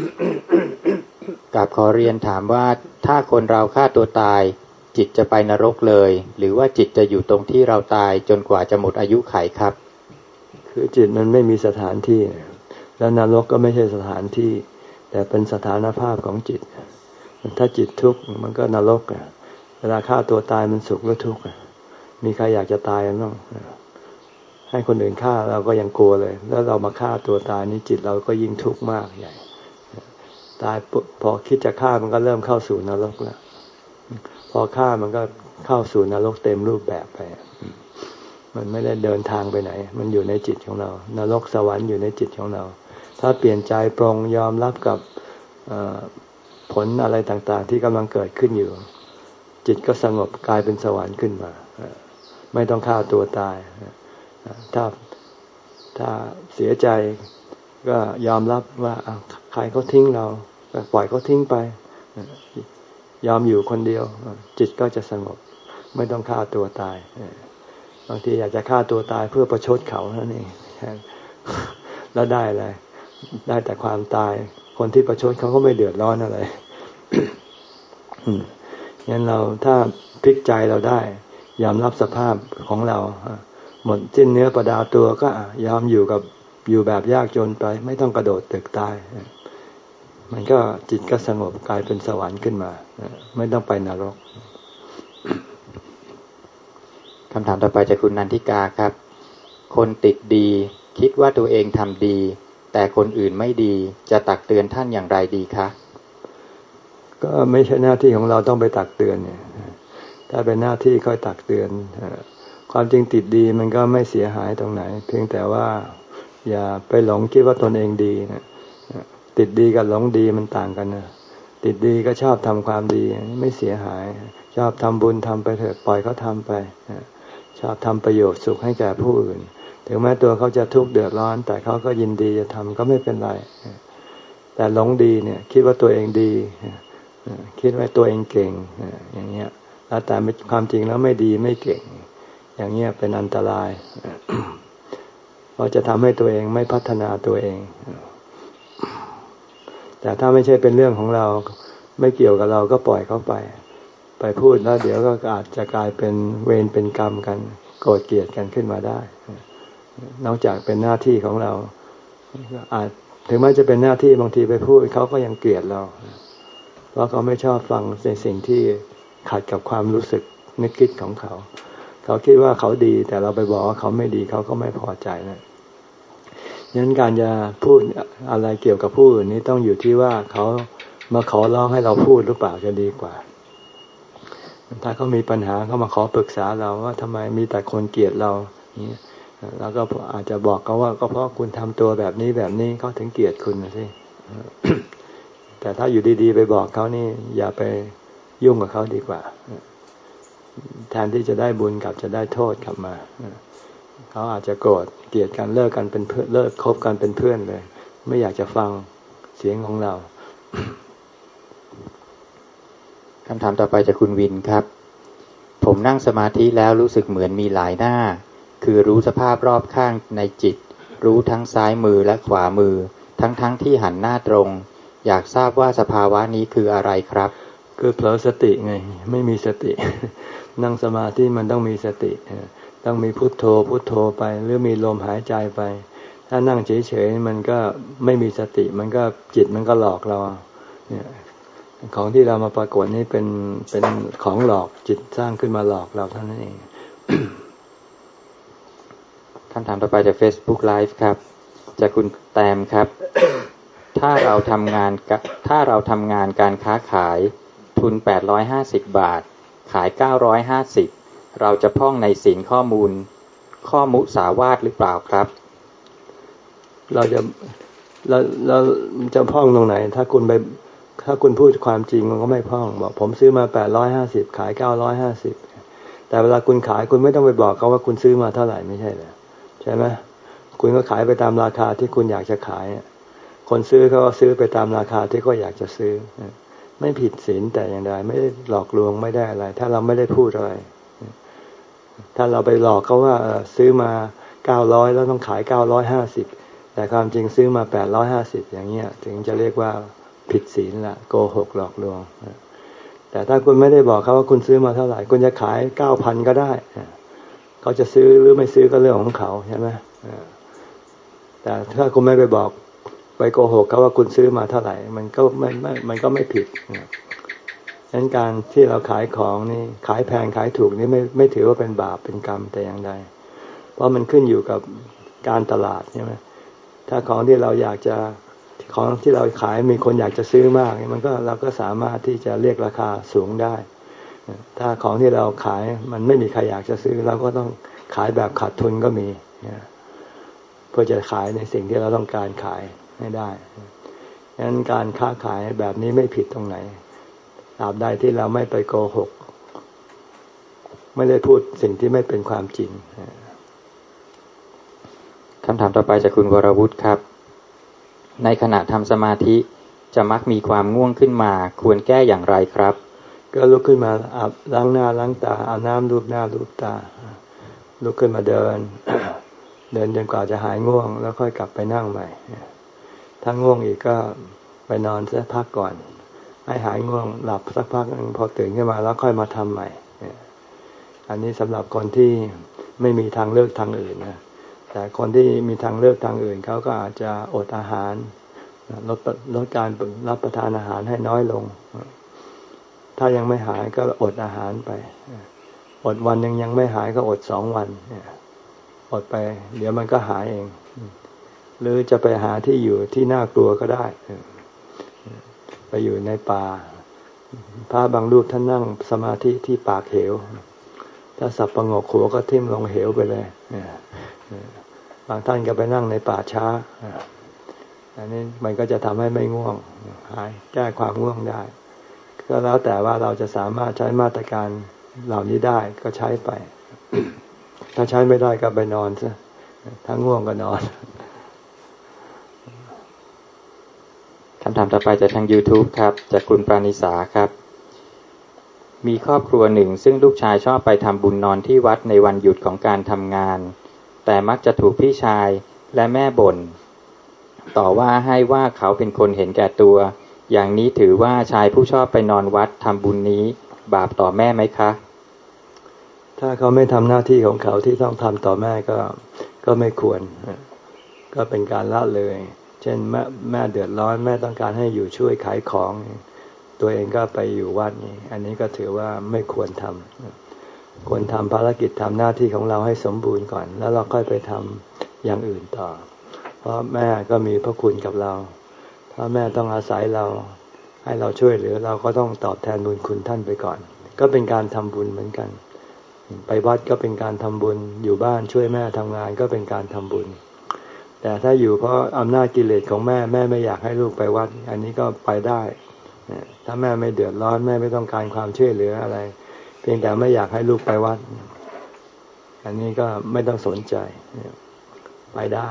กับขอเรียนถามว่าถ้าคนเราฆ่าตัวตายจิตจะไปนรกเลยหรือว่าจิตจะอยู่ตรงที่เราตายจนกว่าจะหมดอายุขัยครับคือจิตมันไม่มีสถานที่แล้วนรกก็ไม่ใช่สถานที่แต่เป็นสถานภาพของจิตถ้าจิตทุกข์มันก็นรกเวลาฆ่าตัวตายมันสุขหรือทุกข์มีใครอยากจะตายบ้างให้คนอื่นฆ่าเราก็ยังกลัวเลยแล้วเรามาฆ่าตัวตายนี่จิตเราก็ยิ่งทุกข์มากใหญ่ตายพอคิดจะฆ่ามันก็เริ่มเข้าสู่นรกแล้วพอฆ่ามันก็เข้าสู่นรกเต็มรูปแบบไปมันไม่ได้เดินทางไปไหนมันอยู่ในจิตของเรานรกสวรรค์อยู่ในจิตของเราถ้าเปลี่ยนใจปรงยอมรับกับผลอะไรต่างๆที่กำลังเกิดขึ้นอยู่จิตก็สงบกลายเป็นสวรรค์ขึ้นมาไม่ต้องฆ่าตัวตายถ้าถ้าเสียใจก็ยอมรับว่าใครเขาทิ้งเราปล่อยเขาทิ้งไปยอมอยู่คนเดียวจิตก็จะสงบไม่ต้องฆ่าตัวตายบางทีอยากจะฆ่าตัวตายเพื่อประชดเขานั่นเองแล้วได้อะไรได้แต่ความตายคนที่ประชดเขาก็ไม่เดือดร้อนอะไร งั้นเราถ้าพลิกใจเราได้ยอมรับสภาพของเราหมดสิ้นเนื้อประดาตัวก็ยอมอยู่กับอยู่แบบยากจนไปไม่ต้องกระโดดตึกตายมันก็จิตก็สงบกลายเป็นสวรรค์ขึ้นมาไม่ต้องไปนรกคำถามต่อไปจากคุณนันทิกาครับคนติดดีคิดว่าตัวเองทำดีแต่คนอื่นไม่ดีจะตักเตือนท่านอย่างไรดีคะก็ไม่ใช่หน้าที่ของเราต้องไปตักเตือนเนี่ยถ้าเป็นหน้าที่ค่อยตักเตือนความจริงติดดีมันก็ไม่เสียหายตรงไหนเพียงแต่ว่าอย่าไปหลงคิดว่าตนเองดีนะติดดีกับหลงดีมันต่างกันนะติดดีก็ชอบทำความดีไม่เสียหายชอบทำบุญทำไปเถอะปล่อยเขาทำไปชอบทำประโยชน์สุขให้แก่ผู้อื่นถึงแม้ตัวเขาจะทุกข์เดือดร้อนแต่เขาก็ยินดีจะทำก็ไม่เป็นไรแต่หลงดีเนี่ยคิดว่าตัวเองดีคิดว่าตัวเองเก่งอย่างเงี้ยแล้วแต่ความจริงแล้วไม่ดีไม่เก่งอย่างเงี้ยเป็นอันตรายเพราะจะทำให้ตัวเองไม่พัฒนาตัวเองแต่ถ้าไม่ใช่เป็นเรื่องของเราไม่เกี่ยวกับเราก็ปล่อยเขาไปไปพูดแล้วเดี๋ยวก็อาจจะกลายเป็นเวรเป็นกรรมกันโกรธเกลียดกันขึ้นมาได้นอกจากเป็นหน้าที่ของเราอาจถึงแม้จะเป็นหน้าที่บางทีไปพูดเขาก็ยังเกลียดเราเพราะเขาไม่ชอบฟังในสิ่งที่ขัดกับความรู้สึกนึกคิดของเขาเขาคิดว่าเขาดีแต่เราไปบอกว่าเขาไม่ดีเขาก็ไม่พอใจนะงั้นการจะพูดอะไรเกี่ยวกับผู้อื่นนี้ต้องอยู่ที่ว่าเขามาขอร้องให้เราพูดหรือเปล่าจะดีกว่าถ้าเขามีปัญหาเขามาขอปรึกษาเราว่าทำไมมีแต่คนเกลียดเรานี้แล้วก็อาจจะบอกเขาว่าก็เพราะคุณทำตัวแบบนี้แบบนี้เขาถึงเกลียดคุณนะสิ แต่ถ้าอยู่ดีๆไปบอกเขานี่อย่าไปยุ่งกับเขาดีกว่าแทนที่จะได้บุญกลับจะได้โทษกลับมาเขาอาจจะโกรธเกลียดกันเลิกกันเป็นเพื่อนเลิกคบกันเป็นเพื่อนเลยไม่อยากจะฟังเสียงของเราคำถามต่อไปจากคุณวินครับผมนั่งสมาธิแล้วรู้สึกเหมือนมีหลายหน้าคือรู้สภาพรอบข้างในจิตรู้ทั้งซ้ายมือและขวามือทั้งๆ ท, ที่หันหน้าตรงอยากทราบว่าสภาวะนี้คืออะไรครับคือเผลอสติไงไม่มีสติ นั่งสมาธิมันต้องมีสติต้องมีพุทโธพุทโธไปหรือมีลมหายใจไปถ้านั่งเฉยๆมันก็ไม่มีสติมันก็จิตมันก็หลอกเราเนี่ยของที่เรามาปรากฏนี่เป็นเป็นของหลอกจิตสร้างขึ้นมาหลอกเราเท่านั้นเองคำถามต่อไปจาก Facebook Live ครับจากคุณแตมครับ ถ้าเราทำงานถ้าเราทำงานการค้าขายทุนแปดร้อยห้าสิบบาทขายเก้าร้อยห้าสิบเราจะพ้องในศีลข้อมูลข้อมุสาวาทหรือเปล่าครับเราจะเราเราจะพ้องตรงไหนถ้าคุณไปถ้าคุณพูดความจริงมันก็ไม่พ้องบอกผมซื้อมาแปดร้อยห้าสิบขายเก้าร้อยห้าสิบแต่เวลาคุณขายคุณไม่ต้องไปบอกเขาว่าคุณซื้อมาเท่าไหร่ไม่ใช่เหรอใช่ไหมคุณก็ขายไปตามราคาที่คุณอยากจะขายคนซื้อเขาก็ซื้อไปตามราคาที่เขาอยากจะซื้อไม่ผิดศีลแต่อย่างใดไม่ได้หลอกลวงไม่ได้อะไรถ้าเราไม่ได้พูดอะไรถ้าเราไปหลอกเขาว่าซื้อมาเก้าร้อยแล้วต้องขายเก้าร้อยห้าสิบแต่ความจริงซื้อมาแปดร้อยห้าสิบอย่างเงี้ยถึงจะเรียกว่าผิดศีลละโกหกหลอกลวงแต่ถ้าคุณไม่ได้บอกเขาว่าคุณซื้อมาเท่าไหร่คุณจะขายเก้าพันก็ได้เขาจะซื้อหรือไม่ซื้อก็เรื่องของเขาใช่ไหมแต่ถ้าคุณไม่ไปบอกไปโกหกเขาว่าคุณซื้อมาเท่าไหร่มันก็ไม่ไม่มันก็ไม่ผิดฉะนั้นการที่เราขายของนี่ขายแพงขายถูกนี่ไม่ไม่ถือว่าเป็นบาปเป็นกรรมแต่อย่างใดเพราะมันขึ้นอยู่กับการตลาดใช่ไหมถ้าของที่เราอยากจะของที่เราขายมีคนอยากจะซื้อมากมันก็เราก็สามารถที่จะเรียกราคาสูงได้ถ้าของที่เราขายมันไม่มีใครอยากจะซื้อเราก็ต้องขายแบบขาดทุนก็มีเพื่อจะขายในสิ่งที่เราต้องการขายให้ได้ฉะนั้นการค้าขายแบบนี้ไม่ผิดตรงไหนตราบใดที่เราไม่ไปโกหกไม่ได้พูดสิ่งที่ไม่เป็นความจริงคำถามต่อไปจากคุณวรวุฒิครับในขณะทำสมาธิจะมักมีความง่วงขึ้นมาควรแก้อย่างไรครับก็ลุกขึ้นมาอาบล้างหน้าล้างตาอาบน้ำลูบหน้าลูบตาลุกขึ้นมาเดิน เดินจนกว่าจะหายง่วงแล้วค่อยกลับไปนั่งใหม่ถ้าง่วงอีกก็ไปนอนสักพักก่อนให้หายง่วงหลับสักพักพอตื่นขึ้นมาแล้วค่อยมาทำใหม่อันนี้สำหรับคนที่ไม่มีทางเลือกทางอื่นนะแต่คนที่มีทางเลือกทางอื่นเขาก็อาจจะอดอาหารลดลดการรับประทานอาหารให้น้อยลงถ้ายังไม่หายก็อดอาหารไปอดวันยังยังไม่หายก็อดสองวันอดไปเดี๋ยวมันก็หายเองหรือจะไปหาที่อยู่ที่น่ากลัวก็ได้ไปอยู่ในป่าพระบางรูปท่านนั่งสมาธิที่ปากเหวถ้าสับประงกหัวก็ทิ่มลงเหวไปเลยบางท่านก็ไปนั่งในป่าช้าอันนี้มันก็จะทำให้ไม่ง่วงหายแก้ความง่วงได้ก็แล้วแต่ว่าเราจะสามารถใช้มาตรการเหล่านี้ได้ก็ใช้ไปถ้าใช้ไม่ได้ก็ไปนอนซะถ้าง่วงก็นอนคำถามต่อไปจากทาง YouTube ครับจากคุณปราณิสาครับมีครอบครัวหนึ่งซึ่งลูกชายชอบไปทำบุญนอนที่วัดในวันหยุดของการทำงานแต่มักจะถูกพี่ชายและแม่บ่นต่อว่าให้ว่าเขาเป็นคนเห็นแก่ตัวอย่างนี้ถือว่าชายผู้ชอบไปนอนวัดทำบุญนี้บาปต่อแม่ไหมคะถ้าเขาไม่ทำหน้าที่ของเขาที่ต้องทำต่อแม่ก็ก็ไม่ควรก็เป็นการละเลยเช่นแม่แม่เดือดร้อนแม่ต้องการให้อยู่ช่วยขายของตัวเองก็ไปอยู่วัดนี่อันนี้ก็ถือว่าไม่ควรทำควรทำภารกิจทำหน้าที่ของเราให้สมบูรณ์ก่อนแล้วเราค่อยไปทำอย่างอื่นต่อเพราะแม่ก็มีพระคุณกับเราถ้าแม่ต้องอาศัยเราให้เราช่วยเหลือเราก็ต้องตอบแทนบุญคุณท่านไปก่อนก็เป็นการทำบุญเหมือนกันไปวัดก็เป็นการทำบุญอยู่บ้านช่วยแม่ทำงานก็เป็นการทำบุญแต่ถ้าอยู่เพราะอำนาจกิเลสของแม่แม่ไม่อยากให้ลูกไปวัดอันนี้ก็ไปได้ถ้าแม่ไม่เดือดร้อนแม่ไม่ต้องการความช่วยเหลืออะไรเพียงแต่ไม่อยากให้ลูกไปวัดอันนี้ก็ไม่ต้องสนใจไปได้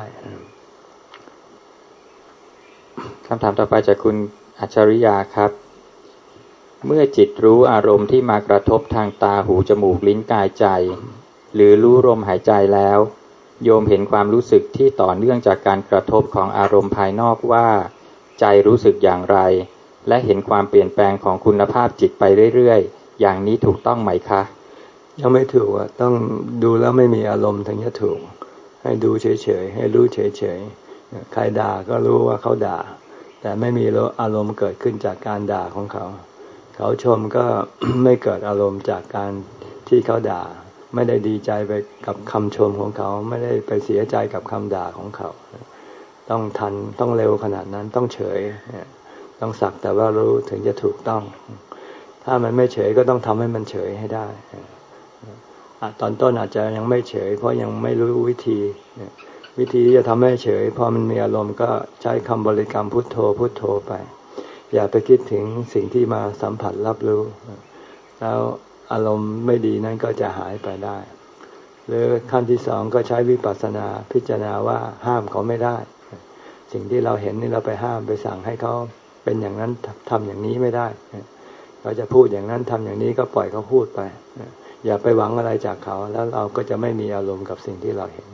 คำถามต่อไปจากคุณอัจฉริยาครับเมื่อจิตรู้อารมณ์ที่มากระทบทางตาหูจมูกลิ้นกายใจหรือรู้ลมหายใจแล้วโยมเห็นความรู้สึกที่ต่อเนื่องจากการกระทบของอารมณ์ภายนอกว่าใจรู้สึกอย่างไรและเห็นความเปลี่ยนแปลงของคุณภาพจิตไปเรื่อยๆอย่างนี้ถูกต้องไหมคะยังไม่ถูกอ่ะต้องดูแล้วไม่มีอารมณ์ถึงจะถูกให้ดูเฉยๆให้รู้เฉยๆใครด่าก็รู้ว่าเขาด่าแต่ไม่มีอารมณ์เกิดขึ้นจากการด่าของเขาเขาชมก็ ไม่เกิดอารมณ์จากการที่เขาด่าไม่ได้ดีใจไปกับคำชมของเขาไม่ได้ไปเสียใจกับคำด่าของเขาต้องทันต้องเร็วขนาดนั้นต้องเฉยต้องสักแต่ว่ารู้ถึงจะถูกต้องถ้ามันไม่เฉยก็ต้องทำให้มันเฉยให้ได้ตอนต้นอาจจะยังไม่เฉยเพราะยังไม่รู้วิธีวิธีที่จะทำให้เฉยพอมันมีอารมณ์ก็ใช้คำบริกรรมพุทโธพุทโธไปอย่าไปคิดถึงสิ่งที่มาสัมผัสรับรู้แล้วอารมณ์ไม่ดีนั้นก็จะหายไปได้หรือขั้นที่สองก็ใช้วิปัสสนาพิจารณาว่าห้ามเขาไม่ได้สิ่งที่เราเห็นนี่เราไปห้ามไปสั่งให้เขาเป็นอย่างนั้นทำอย่างนี้ไม่ได้เขาจะพูดอย่างนั้นทำอย่างนี้ก็ปล่อยเขาพูดไปอย่าไปหวังอะไรจากเขาแล้วเราก็จะไม่มีอารมณ์กับสิ่งที่เราเห็น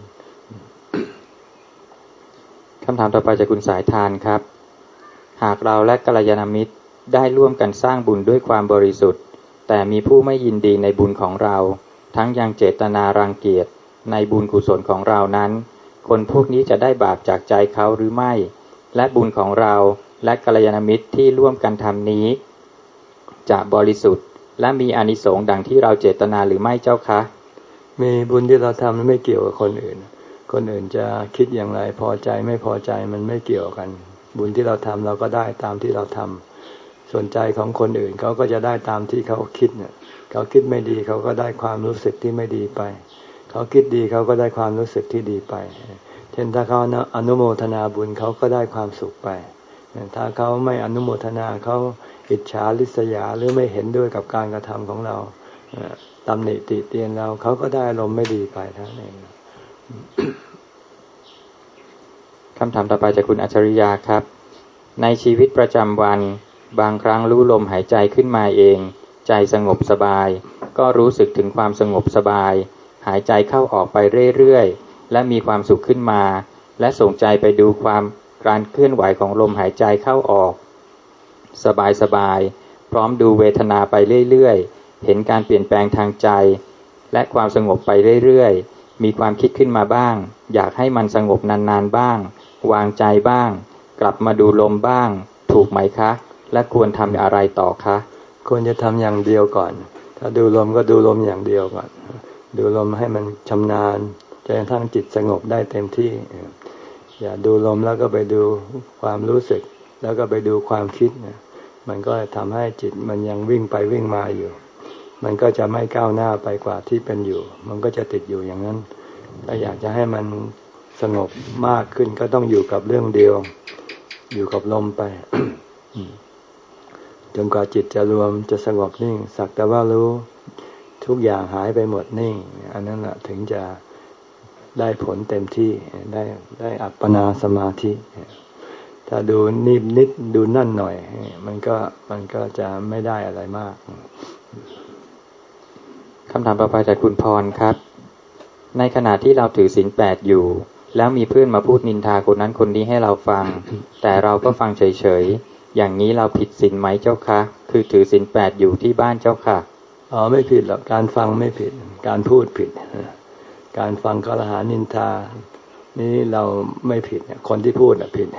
คำถามต่อไปจากคุณสายทานครับหากเราและกัลยาณมิตรได้ร่วมกันสร้างบุญด้วยความบริสุทธิ์แต่มีผู้ไม่ยินดีในบุญของเราทั้งยังเจตนารังเกียจในบุญกุศลของเรานั้นคนพวกนี้จะได้บาปจากใจเขาหรือไม่และบุญของเราและกัลยาณมิตรที่ร่วมกันทำนี้จะบริสุทธิ์และมีอานิสงส์ดังที่เราเจตนาหรือไม่เจ้าคะมีบุญที่เราทำไม่เกี่ยวกับคนอื่นคนอื่นจะคิดอย่างไรพอใจไม่พอใจมันไม่เกี่ยวกันบุญที่เราทำเราก็ได้ตามที่เราทำส่วนใจของคนอื่นเขาก็จะได้ตามที่เขาคิดเนี่ยเขาคิดไม่ดีเขาก็ได้ความรู้สึกที่ไม่ดีไปเขาคิดดีเขาก็ได้ความรู้สึกที่ดีไปเช่นถ้าเขาอนุโมทนาบุญเขาก็ได้ความสุขไปถ้าเขาไม่อนุโมทนาเขาอิจฉาริษยาหรือไม่เห็นด้วยกับการกระทำของเราตำหนิติเตียนเราเขาก็ได้อารมณ์ไม่ดีไปทั้งนั้นคำถามต่อไปจากคุณอัจฉริยาครับในชีวิตประจำวันบางครั้งรู้ลมหายใจขึ้นมาเองใจสงบสบายก็รู้สึกถึงความสงบสบายหายใจเข้าออกไปเรื่อยๆและมีความสุขขึ้นมาและส่งใจไปดูความการเคลื่อนไหวของลมหายใจเข้าออกสบายๆพร้อมดูเวทนาไปเรื่อยๆเห็นการเปลี่ยนแปลงทางใจและความสงบไปเรื่อยๆมีความคิดขึ้นมาบ้างอยากให้มันสงบนานๆบ้างวางใจบ้างกลับมาดูลมบ้างถูกไหมคะและควรทำอะไรต่อคะควรจะทำอย่างเดียวก่อนถ้าดูลมก็ดูลมอย่างเดียวก่อนดูลมให้มันชำนาญจนกระทั่งจิตสงบได้เต็มที่อย่าดูลมแล้วก็ไปดูความรู้สึกแล้วก็ไปดูความคิดเนี่ยมันก็ทำให้จิตมันยังวิ่งไปวิ่งมาอยู่มันก็จะไม่ก้าวหน้าไปกว่าที่เป็นอยู่มันก็จะติดอยู่อย่างนั้นถ้าอยากจะให้มันสงบมากขึ้นก็ต้องอยู่กับเรื่องเดียวอยู่กับลมไป จนกว่าจิตจะรวมจะสงบนิ่งสักแต่ว่ารู้ทุกอย่างหายไปหมดนิ่งอันนั้นแหละถึงจะได้ผลเต็มที่ได้ได้อัปปนาสมาธิถ้าดูนิดนิดดูนั่นหน่อยมันก็มันก็จะไม่ได้อะไรมากคำถามต่อไปจากคุณพรครับในขณะที่เราถือศีลแปดอยู่แล้วมีเพื่อนมาพูดนินทาคนนั้นคนนี้ให้เราฟัง แต่เราก็ฟังเฉยๆอย่างนี้เราผิดศีลไหมเจ้าคะคือถือศีลแปดอยู่ที่บ้านเจ้าค่ะอ๋อไม่ผิดหรอกการฟังไม่ผิดการพูดผิดการฟังกล่าวหานินทานี่เราไม่ผิดคนที่พูดน่ะผิด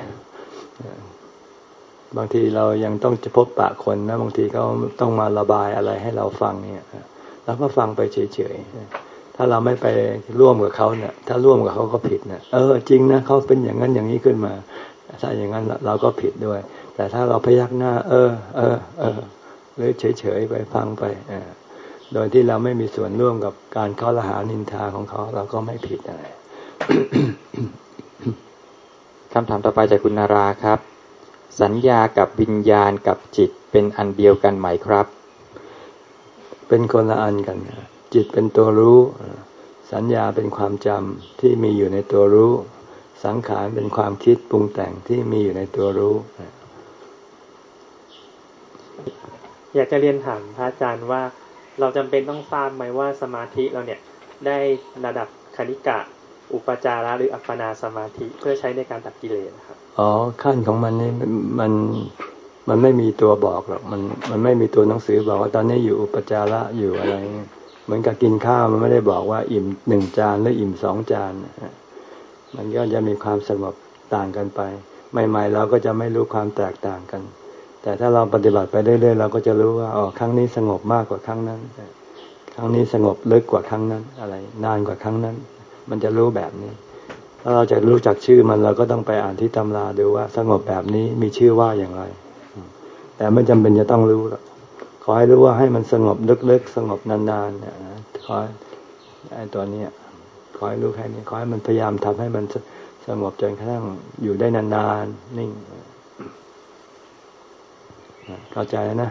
บางทีเรายังต้องจะพบปะคนนะบางทีเขาต้องมาระบายอะไรให้เราฟังเนี่ยเราก็ฟังไปเฉยๆถ้าเราไม่ไปร่วมกับเขาเนี่ยถ้าร่วมกับเขาก็ผิดนะเออจริงนะเขาเป็นอย่างนั้นอย่างนี้ขึ้นมาถ้าอย่างนั้นเราก็ผิดด้วยแต่ถ้าเราพยักหน้าเออเออเออหรือเฉยๆไปฟังไปโดยที่เราไม่มีส่วนร่วมกับการกล่าวหานินทาของเขาเราก็ไม่ผิดอะไรคำถามต่อไปจากคุณนาราครับสัญญากับวิญญาณกับจิตเป็นอันเดียวกันไหมครับเป็นคนละอันกันจิตเป็นตัวรู้สัญญาเป็นความจำที่มีอยู่ในตัวรู้สังขารเป็นความคิดปรุงแต่งที่มีอยู่ในตัวรู้อยากจะเรียนถามพระอาจารย์ว่าเราจำเป็นต้องทราบไหมว่าสมาธิเราเนี่ยได้ระดับคณิกะอุปจาระหรืออัปปนาสมาธิเพื่อใช้ในการตัดกิเลสครับอ๋อขั้นของมันนี่มันมันไม่มีตัวบอกหรอกมันมันไม่มีตัวหนังสือบอกว่าตอนนี้อยู่อุปจาระอยู่อะไรเหมือนกับกินข้าวมันไม่ได้บอกว่าอิ่มหนึ่งจานหรืออิ่มสองจานมันก็จะมีความสงบต่างกันไปใหม่ๆเราก็จะไม่รู้ความแตกต่างกันแต่ถ้าเราปฏิบัติไปเรื่อยๆเราก็จะรู้ว่าอ๋อครั้งนี้สงบมากกว่าครั้งนั้นครั้งนี้สงบลึกกว่าครั้งนั้นอะไรนานกว่าครั้งนั้นมันจะรู้แบบนี้ถ้าเราจะรู้จักชื่อมันเราก็ต้องไปอ่านที่ตำราดูว่าสงบแบบนี้มีชื่อว่าอย่างไรแต่ไม่จำเป็นจะต้องรู้หรอกขอให้รู้ว่าให้มันสงบลึกๆสงบนานๆเนี่ยนะขอไอ้ตัวนี้ขอให้รู้แค่นี้ขอให้มันพยายามทำให้มันสงบจนกระทั่งอยู่ได้นานๆนิ่งเข้าใจนะ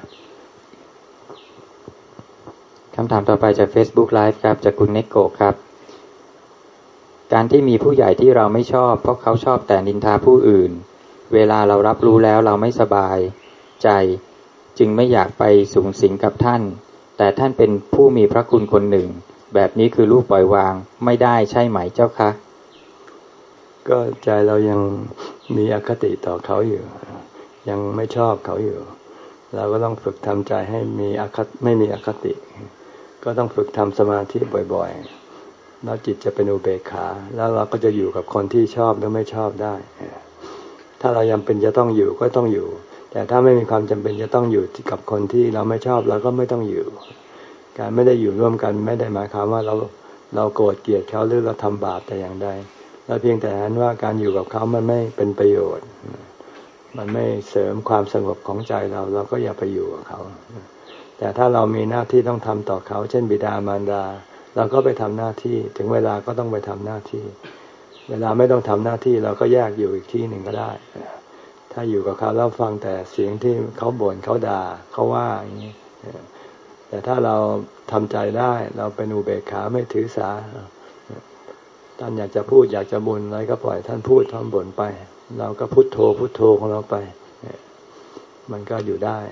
คำถามต่อไปจาก Facebook Live ครับจากคุณเนโกะครับการที่มีผู้ใหญ่ที่เราไม่ชอบเพราะเขาชอบแต่นินทาผู้อื่นเวลาเรารับรู้แล้วเราไม่สบายใจจึงไม่อยากไปสุงสิงกับท่านแต่ท่านเป็นผู้มีพระคุณคนหนึ่งแบบนี้คือลูกปล่อยวางไม่ได้ใช่ไหมเจ้าคะก็ใจเรายังมีอคติต่อเขาอยู่ยังไม่ชอบเขาอยู่เราก็ต้องฝึกทำใจให้มีอคติไม่มีอคติก็ต้องฝึกทำสมาธิบ่อยๆแล้วจิตจะเป็นอุเบกขาแล้วเราก็จะอยู่กับคนที่ชอบหรือไม่ชอบได้ถ้าเรายังเป็นจะต้องอยู่ก็ต้องอยู่แต่ถ้าไม่มีความจำเป็นจะต้องอยู่กับคนที่เราไม่ชอบเราก็ไม่ต้องอยู่การไม่ได้อยู่ร่วมกันไม่ได้หมายความว่าเราเราโกรธเกลียดเขาหรือเราทำบาปแต่อย่างใดเราเพียงแต่นั้นว่าการอยู่กับเขามันไม่เป็นประโยชน์มันไม่เสริมความสงบของใจเราเราก็อย่าไปอยู่กับเขาแต่ถ้าเรามีหน้าที่ต้องทำต่อเขาเช่นบิดามารดาเราก็ไปทำหน้าที่ถึงเวลาก็ต้องไปทำหน้าที่เวลาไม่ต้องทำหน้าที่เราก็แยกอยู่อีกที่หนึ่งก็ได้ถ้าอยู่กับเขาแล้วฟังแต่เสียงที่เขาบ่นเขาด่าเขาว่าอย่างนี้แต่ถ้าเราทำใจได้เราเป็นอุเบกขาไม่ถือสาท่านอยากจะพูดอยากจะบ่นอะไรก็ปล่อยท่านพูดท่านบ่นไปเราก็พุทโธพุทโธของเราไปมันก็อยู่ได้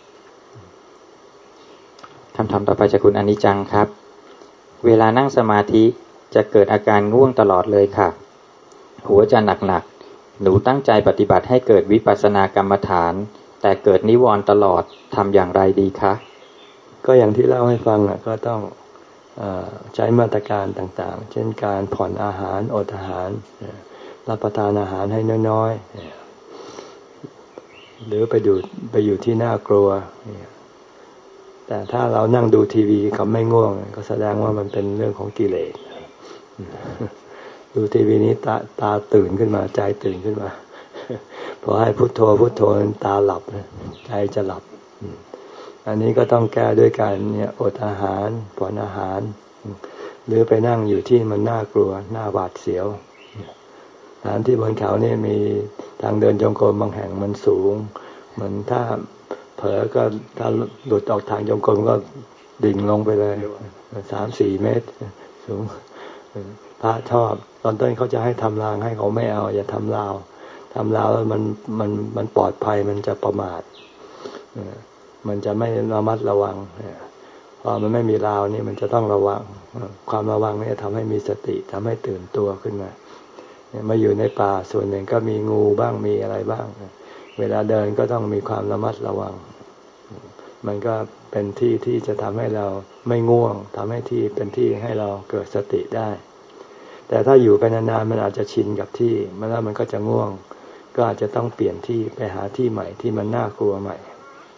คำถามต่อไปจากคุณอนิจังครับเวลานั่งสมาธิจะเกิดอาการง่วงตลอดเลยค่ะหัวจะหนักๆหนูตั้งใจปฏิบัติให้เกิดวิปัสสนากรรมฐานแต่เกิดนิวรณ์ตลอดทำอย่างไรดีคะก็อย่างที่เล่าให้ฟังอ่ะก็ต้องเอ่อใช้มาตรการต่างๆเช่นการผ่อนอาหารอดอาหารรับประทานอาหารให้น้อยๆหรือไปดูไปอยู่ที่น่ากลัวแต่ถ้าเรานั่งดูทีวีเขาไม่ง่วงก็แสดงว่ามันเป็นเรื่องของกิเลสดูทีวีนี้ตาตาตื่นขึ้นมาใจตื่นขึ้นมาพอให้พุทโธพุทโธตาหลับใจจะหลับอันนี้ก็ต้องแก้ด้วยการเนี่ยอดอาหารผ่อนอาหารหรือไปนั่งอยู่ที่มันน่ากลัวน่าหวาดเสียวสถานที่บนเขาเนี่ยมีทางเดินจงกรมบางแห่งมันสูงเหมือนถ้าเผลอก็ถ้าหลุดออกทางจงกรมก็ดิ่งลงไปเลยสามสี่เมตรสูงพระชอบตอนต้นเขาจะให้ทำรางให้เขาไม่เอาอย่าทำราวทำราวแล้วมันมันมันปลอดภัยมันจะประมาทมันจะไม่ระมัดระวังพอมันไม่มีราวนี่มันจะต้องระวังความระวังนี่ทำให้มีสติทำให้ตื่นตัวขึ้นมามาอยู่ในป่าส่วนหนึ่งก็มีงูบ้างมีอะไรบ้างเวลาเดินก็ต้องมีความระมัดระวังมันก็เป็นที่ที่จะทำให้เราไม่ง่วงทำให้ที่เป็นที่ให้เราเกิดสติได้แต่ถ้าอยู่ไปนานๆมันอาจจะชินกับที่มันแล้วมันก็จะง่วงก็อาจจะต้องเปลี่ยนที่ไปหาที่ใหม่ที่มันน่ากลัวใหม่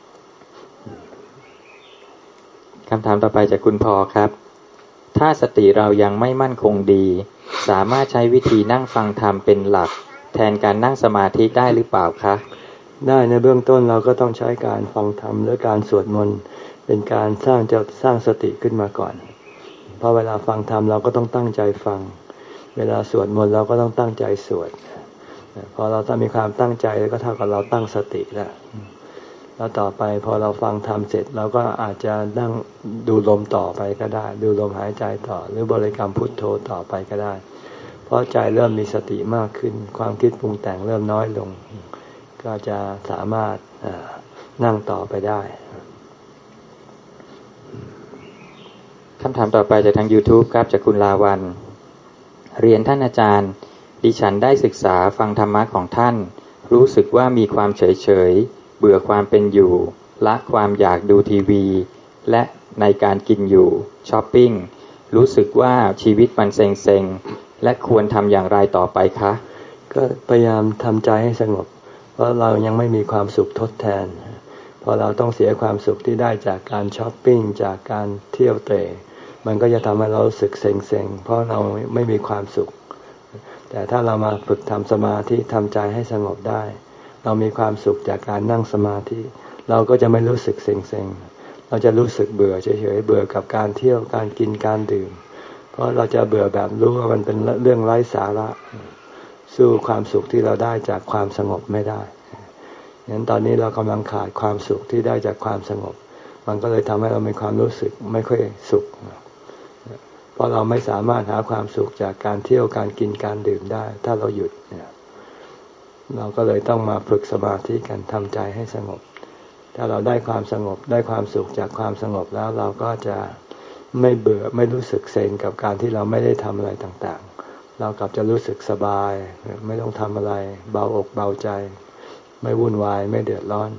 คำถามต่อไปจากคุณพอครับถ้าสติเรายังไม่มั่นคงดีสามารถใช้วิธีนั่งฟังธรรมเป็นหลักแทนการนั่งสมาธิได้หรือเปล่าคะได้ในเบื้องต้นเราก็ต้องใช้การฟังธรรมหรือการสวดมนต์เป็นการสร้างจะสร้างสติขึ้นมาก่อนเพราะเวลาฟังธรรมเราก็ต้องตั้งใจฟังเวลาสวดมนต์เราก็ต้องตั้งใจสวดพอเราถ้ามีความตั้งใจแล้วก็เท่ากับเราตั้งสติแล้วแล้วต่อไปพอเราฟังธรรมเสร็จเราก็อาจจะนั่งดูลมต่อไปก็ได้ดูลมหายใจต่อหรือบริกรรมพุทโธต่อไปก็ได้เพราะใจเริ่มมีสติมากขึ้นความคิดปรุงแต่งเริ่มน้อยลงก็จะสามารถนั่งต่อไปได้คำถามต่อไปจากทาง YouTube ครับจากคุณลาวันเรียนท่านอาจารย์ดิฉันได้ศึกษาฟังธรรมะของท่านรู้สึกว่ามีความเฉยเฉยเบื่อความเป็นอยู่ละความอยากดูทีวีและในการกินอยู่ช้อปปิ้งรู้สึกว่าชีวิตมันเซ็งๆและควรทำอย่างไรต่อไปคะก็พยายามทำใจให้สงบเพราะเรายังไม่มีความสุขทดแทนพอเราต้องเสียความสุขที่ได้จากการช้อปปิ้งจากการเที่ยวเตะมันก็จะทำให้เรารู้สึกเซ็งๆเพราะเราไม่มีความสุขแต่ถ้าเรามาฝึกทำสมาธิทำใจให้สงบได้เรามีความสุขจากการนั่งสมาธิเราก็จะไม่รู้สึกเซ็งๆเราจะรู้สึกเบื่อเฉยๆเบื่อกับการเที่ยวการกินการดื่มเพราะเราจะเบื่อแบบรู้ว่ามันเป็นเรื่องไร้สาระสู้ความสุขที่เราได้จากความสงบไม่ได้ฉงั้นตอนนี้เรากำลังขาดความสุขที่ได้จากความสงบมันก็เลยทำให้เรามีความรู้สึกไม่ค่อยสุขเพราะเราไม่สามารถหาความสุขจากการเที่ยวการกินการดื่มได้ถ้าเราหยุดเนี่ยเราก็เลยต้องมาฝึกสมาธิกันทำใจให้สงบถ้าเราได้ความสงบได้ความสุขจากความสงบแล้วเราก็จะไม่เบื่อไม่รู้สึกเซ็งกับการที่เราไม่ได้ทำอะไรต่างๆเรากลับจะรู้สึกสบายไม่ต้องทำอะไรเบาอกเบาใจไม่วุ่นวายไม่เดือดร้อน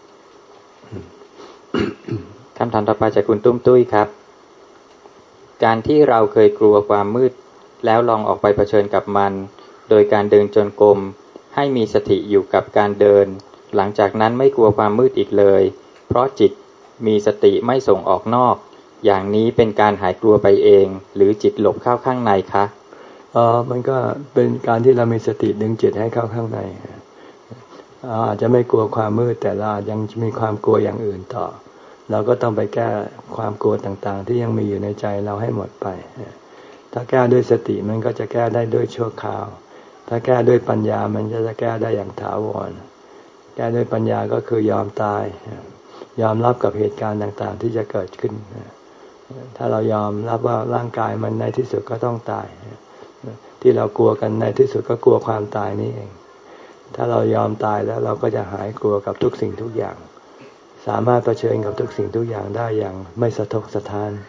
คำถามต่อไปจากคุณตุ้มตุ้ยครับการที่เราเคยกลัวความมืดแล้วลองออกไปเผชิญกับมันโดยการเดินจงกรมให้มีสติอยู่กับการเดินหลังจากนั้นไม่กลัวความมืดอีกเลยเพราะจิตมีสติไม่ส่งออกนอกอย่างนี้เป็นการหายกลัวไปเองหรือจิตหลบเข้าข้างในคะอ๋อมันก็เป็นการที่เรามีสติดึงจิตให้เข้าข้างในเราอาจจะไม่กลัวความมืดแต่เรายังมีความกลัวอย่างอื่นต่อเราก็ต้องไปแก้ความกลัวต่างๆที่ยังมีอยู่ในใจเราให้หมดไปถ้าแก้ด้วยสติมันก็จะแก้ได้ด้วยชั่วคราวถ้าแก้ด้วยปัญญามันจะแก้ได้อย่างถาวรแก้ด้วยปัญญาก็คือยอมตายยอมรับกับเหตุการณ์ต่างๆที่จะเกิดขึ้นถ้าเรายอมรับว่าร่างกายมันในที่สุดก็ต้องตายที่เรากลัวกันในที่สุดก็กลัวความตายนี่เองถ้าเรายอมตายแล้วเราก็จะหายกลัวกับทุกสิ่งทุกอย่างสามารถเผชิญกับทุกสิ่งทุกอย่างได้อย่างไม่สะทกสะท้าน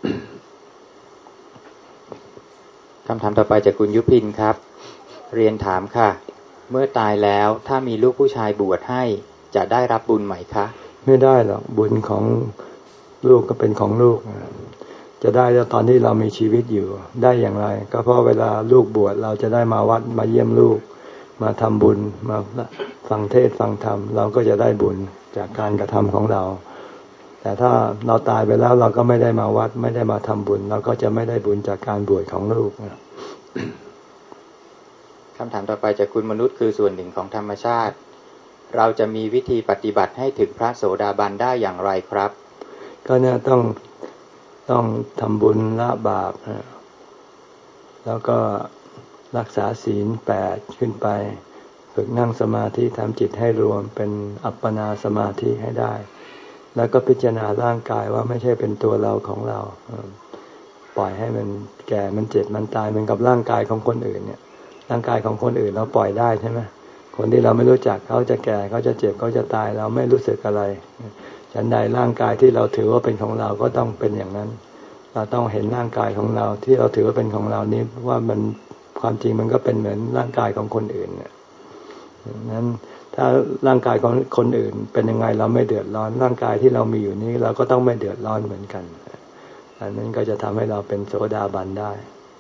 คำถามต่อไปจากคุณยุพินครับเรียนถามค่ะเมื่อตายแล้วถ้ามีลูกผู้ชายบวชให้จะได้รับบุญไหมคะไม่ได้หรอกบุญของลูกก็เป็นของลูกจะได้ตอนที่เรามีชีวิตอยู่ได้อย่างไรก็เพราะเวลาลูกบวชเราจะได้มาวัดมาเยี่ยมลูกมาทำบุญมาฟังเทศน์ฟังธรรมเราก็จะได้บุญจากการกระทำของเราแต่ถ้าเราตายไปแล้วเราก็ไม่ได้มาวัดไม่ได้มาทำบุญเราก็จะไม่ได้บุญจากการบวชของลูกคำถามต่อไปจากคุณมนุษย์คือส่วนหนึ่งของธรรมชาติเราจะมีวิธีปฏิบัติให้ถึงพระโสดาบันได้อย่างไรครับก็เนี่ยต้องต้องทำบุญละบาปแล้วก็รักษาศีลแปดขึ้นไปฝึกนั่งสมาธิทำจิตให้รวมเป็นอัปปนาสมาธิให้ได้แล้วก็พิจารณาร่างกายว่าไม่ใช่เป็นตัวเราของเราปล่อยให้มันแก่มันเจ็บมันตายเหมือนกับร่างกายของคนอื่นเนี่ยร่างกายของคนอื่นเราปล่อยได้ใช่ไหมคนที่เราไม่รู้จักเขาจะแก่เขาจะเจ็บเขาจะตายเราไม่รู้สึกอะไรฉันใดร่างกายที่เราถือว่าเป็นของเราก็ต้องเป็นอย่างนั้นเราต้องเห็นร่างกายของเราที่เราถือว่าเป็นของเรานี้ว่ามันความจริงมันก็เป็นเหมือนร่างกายของคนอื่นเนี่ยนั้นถ้าร่างกายของคนอื่นเป็นยังไงเราไม่เดือดร้อนร่างกายที่เรามีอยู่นี้เราก็ต้องไม่เดือดร้อนเหมือนกันอันนั้นก็จะทำให้เราเป็นโสดาบันได้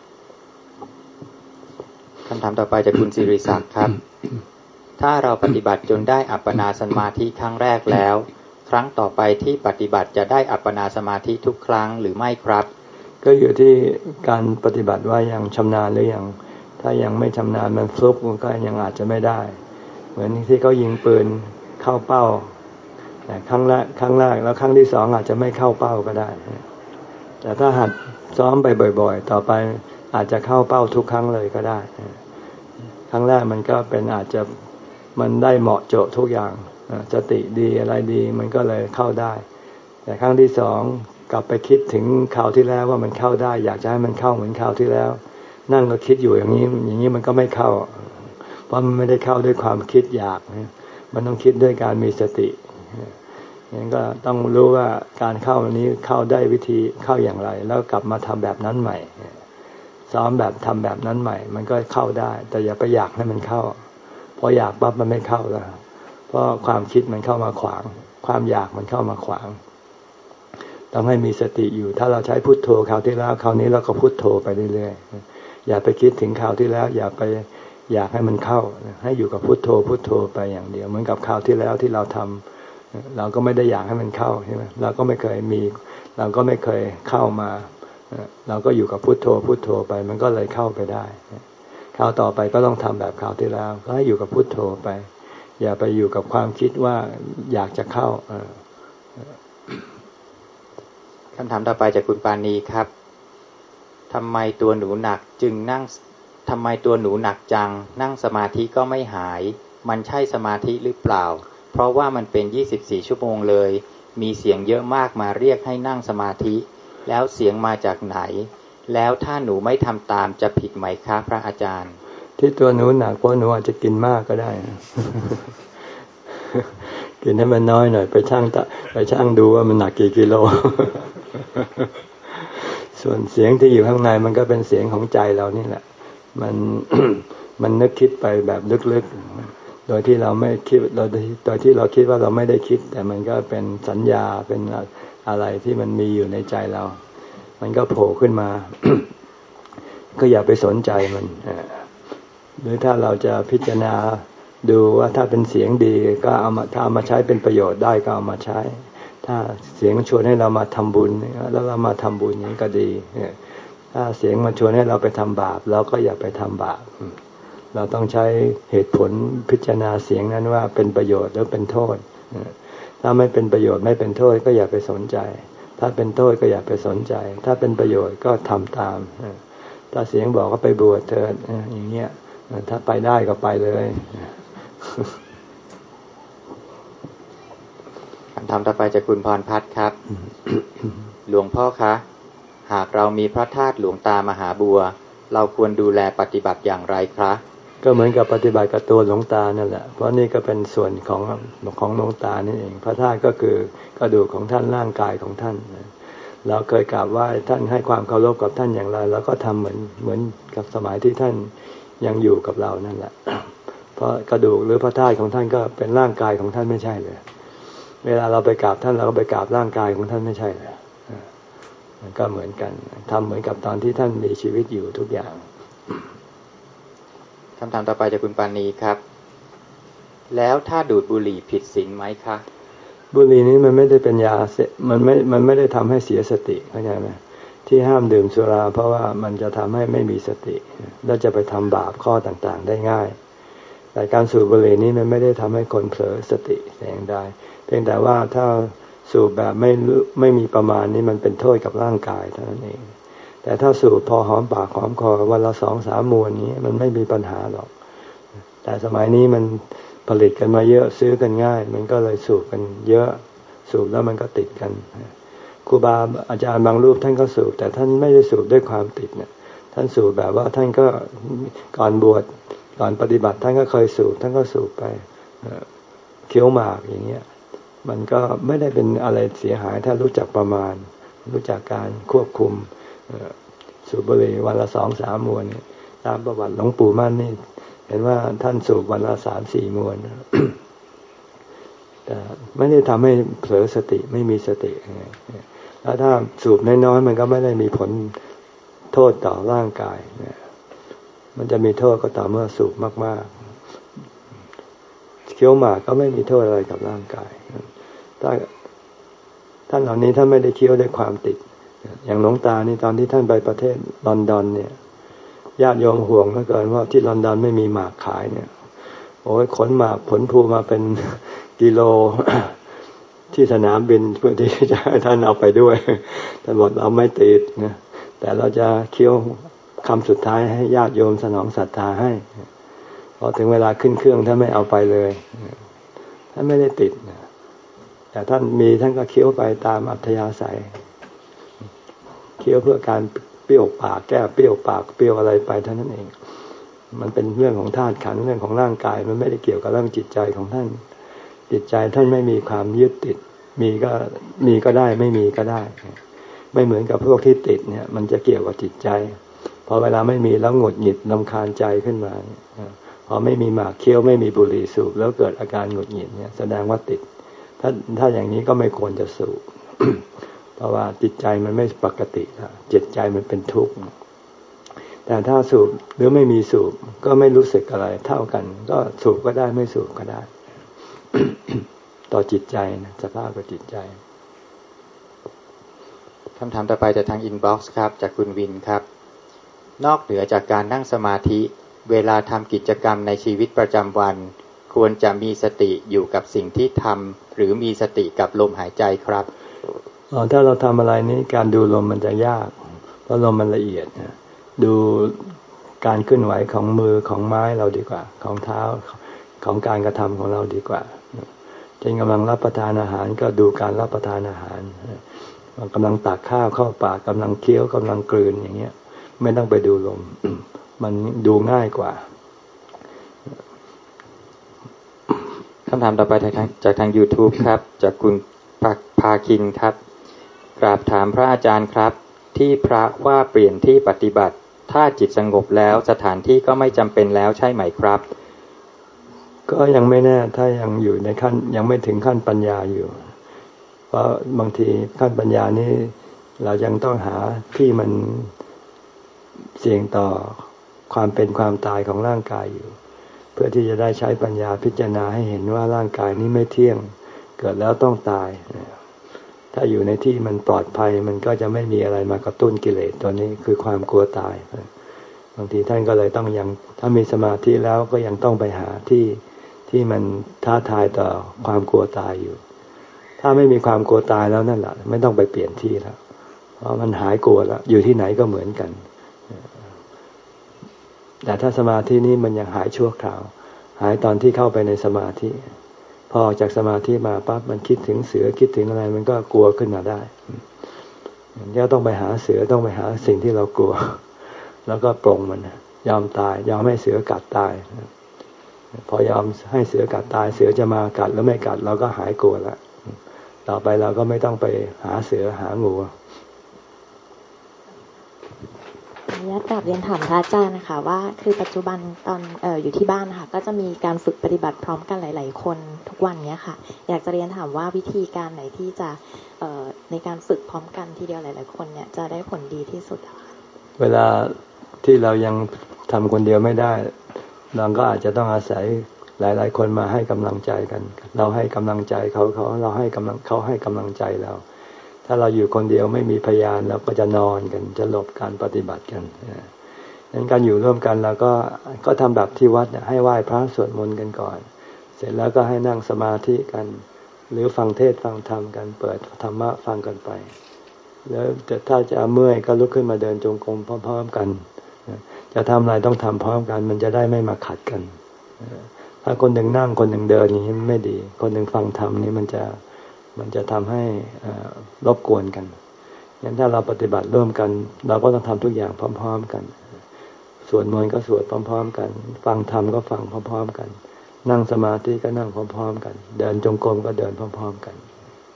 คำถามต่อไปจากคุณศิริศักดิ์ครับ ถ้าเราปฏิบัติจนได้อัปปนาสมาธิครั้งแรกแล้วครั้งต่อไปที่ปฏิบัติจะได้อัปปนาสมาธิทุกครั้งหรือไม่ครับก็อยู่ที่การปฏิบัติว่ายังชำนาญหรือยังถ้ายังไม่ชำนาญมันฟลุปมันก็ยังอาจจะไม่ได้เหมือนที่เขายิงปืนเข้าเป้าแต่ครั้งแรกครั้งแรกแล้วครั้งที่สองอาจจะไม่เข้าเป้าก็ได้แต่ถ้าหัดซ้อมไปบ่อยๆต่อไปอาจจะเข้าเป้าทุกครั้งเลยก็ได้ครั้งแรกมันก็เป็นอาจจะมันได้เหมาะเจาะทุกอย่างสติดีอะไรดีมันก็เลยเข้าได้แต่ครั้งที่สองกลับไปคิดถึงคราวที่แล้วว่ามันเข้าได้อยากจะให้มันเข้าเหมือนคราวที่แล้วนั่งก็คิดอยู่อย่างนี้อย่างนี้มันก็ไม่เข้าเพราะมันไม่ได้เข้าด้วยความคิดอยากมันต้องคิดด้วยการมีสติงั้นก็ต้องรู้ว่าการเข้าอันนี้เข้าได้วิธีเข้าอย่างไรแล้วกลับมาทำแบบนั้นใหม่ซ้อมแบบทำแบบนั้นใหม่มันก็เข้าได้แต่อย่าไปอยากให้มันเข้าพออยากปั๊บมันไม่เข้าแล้วเพราะความคิดมันเข้ามาขวางความอยากมันเข้ามาขวางต้องให้มีสติอยู่ถ้าเราใช้พุทโธคราวที่แล้วคราวนี้เราก็พุทโธไปเรื่อยๆอย่าไปคิดถึงคราวที่แล้วอย่าไปอยากให้มันเข้าให้อยู่กับพุทโธพุทโธไปอย่างเดียวเหมือนกับคราวที่แล้วที่เราทำเราก็ไม่ได้อยากให้มันเข้าใช่ไหมเราก็ไม่เคยมีเราก็ไม่เคยเข้ามาเราก็อยู่กับพุทโธพุทโธไปมันก็เลยเข้าไปได้คราวต่อไปก็ต้องทำแบบคราวที่แล้วก็ให้อยู่กับพุทโธไปอย่าไปอยู่กับความคิดว่าอยากจะเข้าคำถามต่อไปจากคุณปานีครับทำไมตัวหนูหนักจึงนั่งทำไมตัวหนูหนักจังนั่งสมาธิก็ไม่หายมันใช่สมาธิหรือเปล่าเพราะว่ามันเป็นยี่สิบสี่ชั่วโมงเลยมีเสียงเยอะมากมาเรียกให้นั่งสมาธิแล้วเสียงมาจากไหนแล้วถ้าหนูไม่ทำตามจะผิดไหมคะพระอาจารย์ที่ตัวหนูหนักเพราะหนูอาจจะกินมากก็ได้ กินให้มันน้อยหน่อยไปชั่งไปชั่งดูว่ามันหนักกี่กิโล ส่วนเสียงที่อยู่ข้างในมันก็เป็นเสียงของใจเรานี่แหละมัน มันนึกคิดไปแบบลึกๆโดยที่เราไม่คิดโดยโดยที่เราคิดว่าเราไม่ได้คิดแต่มันก็เป็นสัญญาเป็นอะไรที่มันมีอยู่ในใจเรามันก็โผล่ขึ้นมา ก็อย่าไปสนใจมันหรือถ้าเราจะพิจารณาดูว่าถ้าเป็นเสียงดีก็เอามาถ้าเอามาใช้เป็นประโยชน์ได้ก็เอามาใช้ถ้าเสียงชวนให้เรามาทำบุญแล้วเรามาทำบุญนี้ก็ดีถ้าเสียงมาชวนให้เราไปทำบาปเราก็อย่าไปทำบาปเราต้องใช้เหตุผลพิจารณาเสียงนั้นว่าเป็นประโยชน์หรือเป็นโทษถ้าไม่เป็นประโยชน์ไม่เป็นโทษก็อย่าไปสนใจถ้าเป็นโทษก็อย่าไปสนใจถ้าเป็นประโยชน์ก็ทำตามถ้าเสียงบอกว่าไปบวชเถิดอย่างเงี้ยถ้าไปได้ก็ไปเลยคำถามต่อไปจากคุณพรพัฒน์ครับ หลวงพ่อคะหากเรามีพระธาตุหลวงตามหาบัวเราควรดูแลปฏิบัติอย่างไรคะก็เหมือนกับปฏิบัติกับตัวหลวงตานั่นแหละเพราะนี่ก็เป็นส่วนของของหลวงตานี่เองพระธาตุก็คือกระดูกของท่านร่างกายของท่านเราเคยกราบไหว้ท่านให้ความเคารพกับท่านอย่างไรเราก็ทำเหมือนเหมือนกับสมัยที่ท่านยังอยู่กับเรานั่นแหละเพราะกระดูกหรือพระธาตุของท่านก็เป็นร่างกายของท่านไม่ใช่เลยเวลาเราไปกราบท่านเราก็ไปกราบร่างกายของท่านไม่ใช่เลยมันก็เหมือนกันทำเหมือนกับตอนที่ท่านมีชีวิตอยู่ทุกอย่างคำถามต่อไปจากคุณปานีครับแล้วถ้าดูดบุหรี่ผิดศีลไหมคะบุหรี่นี้มันไม่ได้เป็นยาเสพมันไม่มันไม่ได้ทำให้เสียสติเข้าใจไหมที่ห้ามดื่มสุราเพราะว่ามันจะทำให้ไม่มีสติแล้วจะไปทำบาปข้อต่างๆได้ง่ายแต่การสูบบุหรี่นี้มันไม่ได้ทำให้คนเผลอสติแต่อย่างใดเพียงแต่ว่าถ้าสูบแบบไม่ไม่มีประมาณนี้มันเป็นโทษกับร่างกายเท่านั้นเองแต่ถ้าสูบพอหอมปากหอมคอวันละสองสามมวนนี้มันไม่มีปัญหาหรอกแต่สมัยนี้มันผลิตกันมาเยอะซื้อกันง่ายมันก็เลยสูบกันเยอะสูบแล้วมันก็ติดกันครูบาอาจารย์บางรูปท่านก็สูบแต่ท่านไม่ได้สูบด้วยความติดเนี่ยท่านสูบแบบว่าท่านก็ก่อนบวชก่อนปฏิบัติท่านก็เคยสูบท่านก็สูบไปเคี้ยวหมากอย่างเงี้ยมันก็ไม่ได้เป็นอะไรเสียหายถ้ารู้จักประมาณรู้จักการควบคุมสูบบุหรี่วันละสองสามมวนตามประวัติหลวงปู่มั่นนี่เห็นว่าท่านสูบวันละสามสี่มวนแต่ไม่ได้ทำให้เผลอสติไม่มีสติแล้วถ้าสูบน้อยๆมันก็ไม่ได้มีผลโทษต่อร่างกายมันจะมีโทษก็ต่อเมื่อสูบมากๆเคี้ยวหมากก็ไม่มีโทษอะไรกับร่างกายถ้าท่านเหล่านี้ท่านไม่ได้เคี้ยวด้วยความติดอย่างหลวงตานี่ตอนที่ท่านไปประเทศลอนดอนเนี่ยญาติโยมห่วงเหลือเกินว่าที่ลอนดอนไม่มีหมากขายเนี่ยโอ้ยขนหมากผลพลูมาเป็นกิโลที่สนามบินเพื่อที่จะให้ท่านเอาไปด้วยท่านบอกเราไม่ติดนะแต่เราจะเคี้ยวคำสุดท้ายให้ญาติโยมสนองศรัทธาให้พอถึงเวลาขึ้นเครื่องท่านไม่เอาไปเลยท่านไม่ได้ติดแต่ท่านมีท่านก็เคี้ยวไปตามอัธยาศัยเคี้ยวเพื่อการเปรี้ยวปากแก้เปรี้ยวปากเปรี้ยวอะไรไปเท่านั้นเองมันเป็นเรื่องของธาตุขันธ์เรื่องของร่างกายมันไม่ได้เกี่ยวกับเรื่องจิตใจของท่านจิตใจท่านไม่มีความยึดติดมีก็มีก็ได้ไม่มีก็ได้ไม่เหมือนกับพวกที่ติดเนี่ยมันจะเกี่ยวกับจิตใจพอเวลาไม่มีแล้วหงุดหงิดรำคาญใจขึ้นมาพอไม่มีหมากเคี้ยวไม่มีบุหรี่สูบแล้วเกิดอาการหงุดหงิดเนี่ยแสดงว่าติดถ้าถ้าอย่างนี้ก็ไม่ควรจะสูบ เพราะว่าจิตใจมันไม่ปกติแล้วจิตใจมันเป็นทุกข์แต่ถ้าสูบหรือไม่มีสูบก็ไม่รู้สึกอะไรเท่ากันก็สูบก็ได้ไม่สูบก็ได้ ต่อจิตใจนะสภาพกับจิตใจคำถามต่อไปจากทางอินบ็อกซ์ครับจากคุณวินครับนอกเหนือจากการนั่งสมาธิเวลาทำกิจกรรมในชีวิตประจำวันควรจะมีสติอยู่กับสิ่งที่ทำหรือมีสติกับลมหายใจครับอ๋อถ้าเราทำอะไรนี้การดูลมมันจะยากเพราะลมมันละเอียดนะดูการเคลื่อนไหวของมือของไม้เราดีกว่าของเท้าของการกระทำของเราดีกว่าเช่นกำลังรับประทานอาหารก็ดูการรับประทานอาหารกำลังตักข้าวเข้าปากกำลังเคี้ยวกำลังกลืนอย่างเงี้ยไม่ต้องไปดูลม มันดูง่ายกว่าคำถามต่อไปจากทางจากทาง YouTube ครับจากคุณภาคินครับกราบถามพระอาจารย์ครับที่พระว่าเปลี่ยนที่ปฏิบัติถ้าจิตสงบแล้วสถานที่ก็ไม่จำเป็นแล้วใช่ไหมครับก็ยังไม่แน่ถ้ายังอยู่ในขั้นยังไม่ถึงขั้นปัญญาอยู่เพราะบางทีขั้นปัญญานี้เรายังต้องหาที่มันเสี่ยงต่อความเป็นความตายของร่างกายอยู่เพื่อที่จะได้ใช้ปัญญาพิจารณาให้เห็นว่าร่างกายนี้ไม่เที่ยงเกิดแล้วต้องตายถ้าอยู่ในที่มันปลอดภัยมันก็จะไม่มีอะไรมากระตุ้นกิเลสตัวนี้คือความกลัวตายบางทีท่านก็เลยต้องยังถ้ามีสมาธิแล้วก็ยังต้องไปหาที่ที่มันท้าทายต่อความกลัวตายอยู่ถ้าไม่มีความกลัวตายแล้วนั่นแหละไม่ต้องไปเปลี่ยนที่แล้วเพราะมันหายกลัวแล้วอยู่ที่ไหนก็เหมือนกันแต่ถ้าสมาธินี้มันยังหายชั่วคราวหายตอนที่เข้าไปในสมาธิพอออกจากสมาธิมาปั๊บมันคิดถึงเสือคิดถึงอะไรมันก็กลัวขึ้นมาได้ก็ต้องไปหาเสือต้องไปหาสิ่งที่เรากลัวแล้วก็ปรงมันยอมตายยอมให้เสือกัดตายพอยอมให้เสือกัดตายเสือจะมากัดแล้วไม่กัดเราก็หายกลัวแล้วต่อไปเราก็ไม่ต้องไปหาเสือหางูอยากกลับเรียนถามพระอาจารย์นะคะว่าคือปัจจุบันตอนเอ่ออยู่ที่บ้านนะคะก็จะมีการฝึกปฏิบัติพร้อมกันหลายๆคนทุกวันเนี้ยค่ะอยากจะเรียนถามว่าวิธีการไหนที่จะเอ่อในการฝึกพร้อมกันทีเดียวหลายๆคนเนี่ยจะได้ผลดีที่สุดอะค่ะเวลาที่เรายังทำคนเดียวไม่ได้เราก็อาจจะต้องอาศัยหลายๆคนมาให้กำลังใจกันเราให้กำลังใจเขาเขาเราให้กำลังเขาให้กำลังใจเราถ้าเราอยู่คนเดียวไม่มีพยานเราก็จะนอนกันจะหลบการปฏิบัติกันดังนั้นการอยู่ร่วมกันเราก็ก็ทำแบบที่วัดให้ไหว้พระสวดมนต์กันก่อนเสร็จแล้วก็ให้นั่งสมาธิกันหรือฟังเทศฟังธรรมกันเปิดธรรมะฟังกันไปแล้วถ้าจะเมื่อยก็ลุกขึ้นมาเดินจงกรมพร้อมๆกันจะทำอะไรต้องทำพร้อมกันมันจะได้ไม่มาขัดกันถ้าคนหนึ่งนั่งคนหนึ่งเดินอย่างนี้ไม่ดีคนหนึ่งฟังธรรมนี้มันจะมันจะทำให้รบกวนกันงั้นถ้าเราปฏิบัติร่วมกันเราก็ต้องทำทุกอย่างพร้อมๆกันสวดมนต์ก็สวดพร้อมๆกันฟังธรรมก็ฟังพร้อมๆกันนั่งสมาธิก็นั่งพร้อมๆกันเดินจงกรมก็เดินพร้อมๆกัน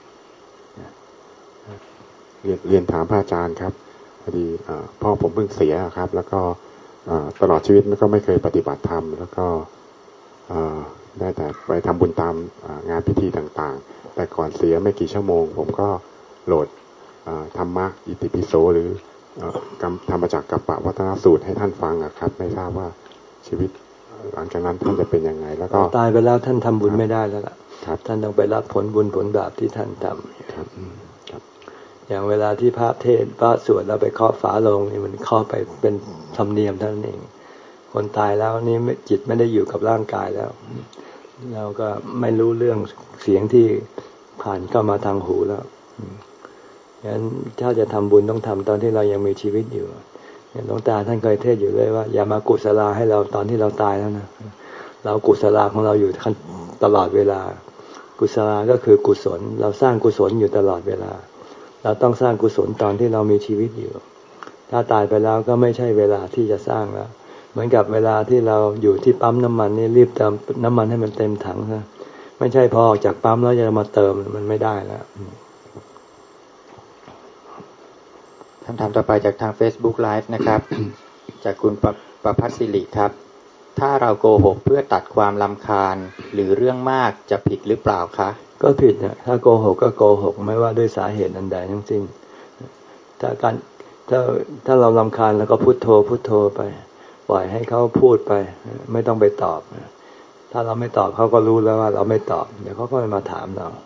เรียนเรียนถามพระอาจารย์ครับพอดีพ่อผมเพิ่งเสียครับแล้วก็ตลอดชีวิตก็ไม่เคยปฏิบัติธรรมแล้วก็ได้แต่ไปทำบุญตามงานพิธีต่างๆแต่ก่อนเสียไม่กี่ชั่วโมงผมก็โหลดธรรมะอิติปิโสหรือกรรมจักรกัปปวัฒนสูตรให้ท่านฟังครับไม่ทราบว่าชีวิตหลังจากนั้นท่านจะเป็นยังไงแล้วก็ตายไปแล้วท่านทำบุญไม่ได้แล้วล่ะท่านต้องไปรับผลบุญผลบาปที่ท่านทำครับอย่างเวลาที่พระเทศน์พระสวดแล้วไปเคาะฝาโลงนี่มันเคาะไปเป็นธรรมเนียมเท่านั้นเองคนตายแล้วนี่จิตไม่ได้อยู่กับร่างกายแล้วเราก็ไม่รู้เรื่องเสียงที่ผ่านเข้ามาทางหูแล้วงั้นถ้าจะทำบุญต้องทำตอนที่เรายังมีชีวิตอยู่หลวงตาท่านเคยเทศอยู่เลยว่าอย่ามากุศลาให้เราตอนที่เราตายแล้วนะเรากุศลาของเราอยู่ตลอดเวลากุศลาก็คือกุศลเราสร้างกุศลอยู่ตลอดเวลาเราต้องสร้างกุศลตอนที่เรามีชีวิตอยู่ถ้าตายไปแล้วก็ไม่ใช่เวลาที่จะสร้างแล้วเหมือนกับเวลาที่เราอยู่ที่ปั๊มน้ำมันนี่รีบเติมน้ำมันให้มันเต็มถังนะไม่ใช่พอออกจากปั๊มแล้วจะมาเติมมันไม่ได้แล้วคำถามต่อไปจากทาง Facebook Live นะครับ จากคุณประประภัสสิริครับถ้าเราโกหกเพื่อตัดความรำคาญหรือเรื่องมากจะผิดหรือเปล่าคะก็ผิดนะถ้าโกหกก็โกหกไม่ว่าด้วยสาเหตุอันใดทั้งสิ้นถ้าการถ้าถ้าเรารำคาญแล้วก็พุทโธพุทโธไปปล่อยให้เขาพูดไปไม่ต้องไปตอบถ้าเราไม่ตอบเขาก็รู้แล้วว่าเราไม่ตอบเดี๋ยวเขาก็มาถามเรา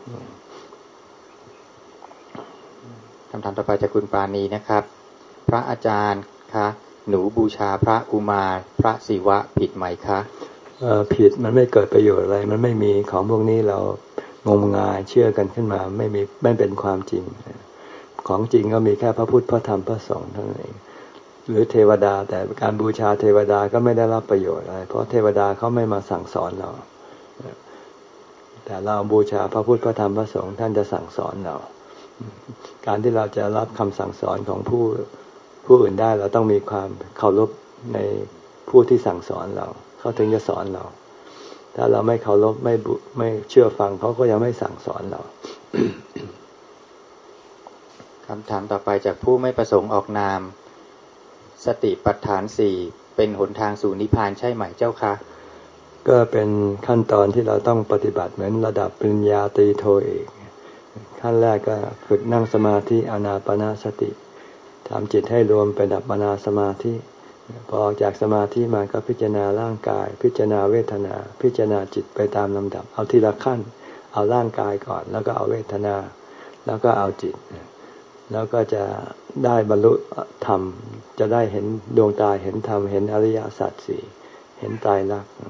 คำถามต่อไปจากคุณปาณีนะครับพระอาจารย์คะหนูบูชาพระอุมาพระศิวะผิดไหมคะเอ่อผิดมันไม่เกิดประโยชน์อะไรมันไม่มีของพวกนี้เรางมงายเชื่อกันขึ้นมาไม่มีไม่เป็นความจริงของจริงก็มีแค่พระพุทธพระธรรมพระสงฆ์เท่านั้นเองหรือเทวดาแต่การบูชาเทวดาก็ไม่ได้รับประโยชน์อะไรเพราะเทวดาเขาไม่มาสั่งสอนเราแต่เราบูชาพระพุทธพระธรรมพระสงฆ์ท่านจะสั่งสอนเราการที่เราจะรับคำสั่งสอนของผู้ผู้อื่นได้เราต้องมีความเคารพในผู้ที่สั่งสอนเราเขาถึงจะสอนเราถ้าเราไม่เคารพไม่บุไม่เชื่อฟังเขาก็ยังไม่สั่งสอนเราคำถามต่อไปจากผู้ไม่ประสงค์ออกนามสติปัฏฐานสี่เป็นหนทางสู่นิพพานใช่ไหมเจ้าคะก็เป็นขั้นตอนที่เราต้องปฏิบัติเหมือนระดับปริญญาตรีโทเอกขั้นแรกก็ฝึกนั่งสมาธิอานาปานสติทำจิตให้รวมเป็นอัปปนาสมาธิพอออกจากสมาธิมาก็พิจารณาร่างกายพิจารณาเวทนาพิจารณาจิตไปตามลำดับเอาทีละขั้นเอาร่างกายก่อนแล้วก็เอาเวทนาแล้วก็เอาจิตแล้วก็จะได้บรรลุธรรมจะได้เห็นดวงตาเห็นธรรมเห็นอริยสัจสี่เห็นไตรลักษณ์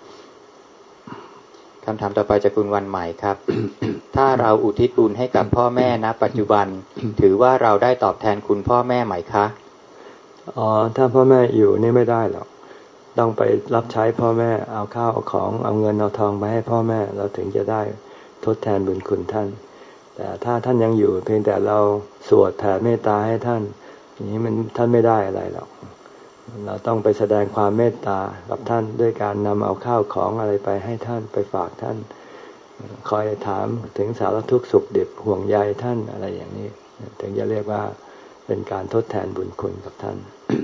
คำถามต่อไปจากคุณวันใหม่ครับ ถ้าเราอุทิศบุญให้กับพ่อแม่ณปัจจุบัน ถือว่าเราได้ตอบแทนคุณพ่อแม่ไหมคะอ๋อถ้าพ่อแม่อยู่นี่ไม่ได้หรอกต้องไปรับใช้พ่อแม่เอาข้าวเอาของเอาเงินเอาทองไปให้พ่อแม่เราถึงจะได้ทดแทนบุญคุณท่านแต่ถ้าท่านยังอยู่เพียงแต่เราสวดแผ่เมตตาให้ท่านอย่างนี้มันท่านไม่ได้อะไรหรอกเราต้องไปแสดงความเมตตากับท่านด้วยการนำเอาข้าวของอะไรไปให้ท่านไปฝากท่านคอยถามถึงสารทุกข์สุขดิบห่วงใยท่านอะไรอย่างนี้ถึงจะเรียกว่าเป็นการทดแทนบุญคุณกับท่าน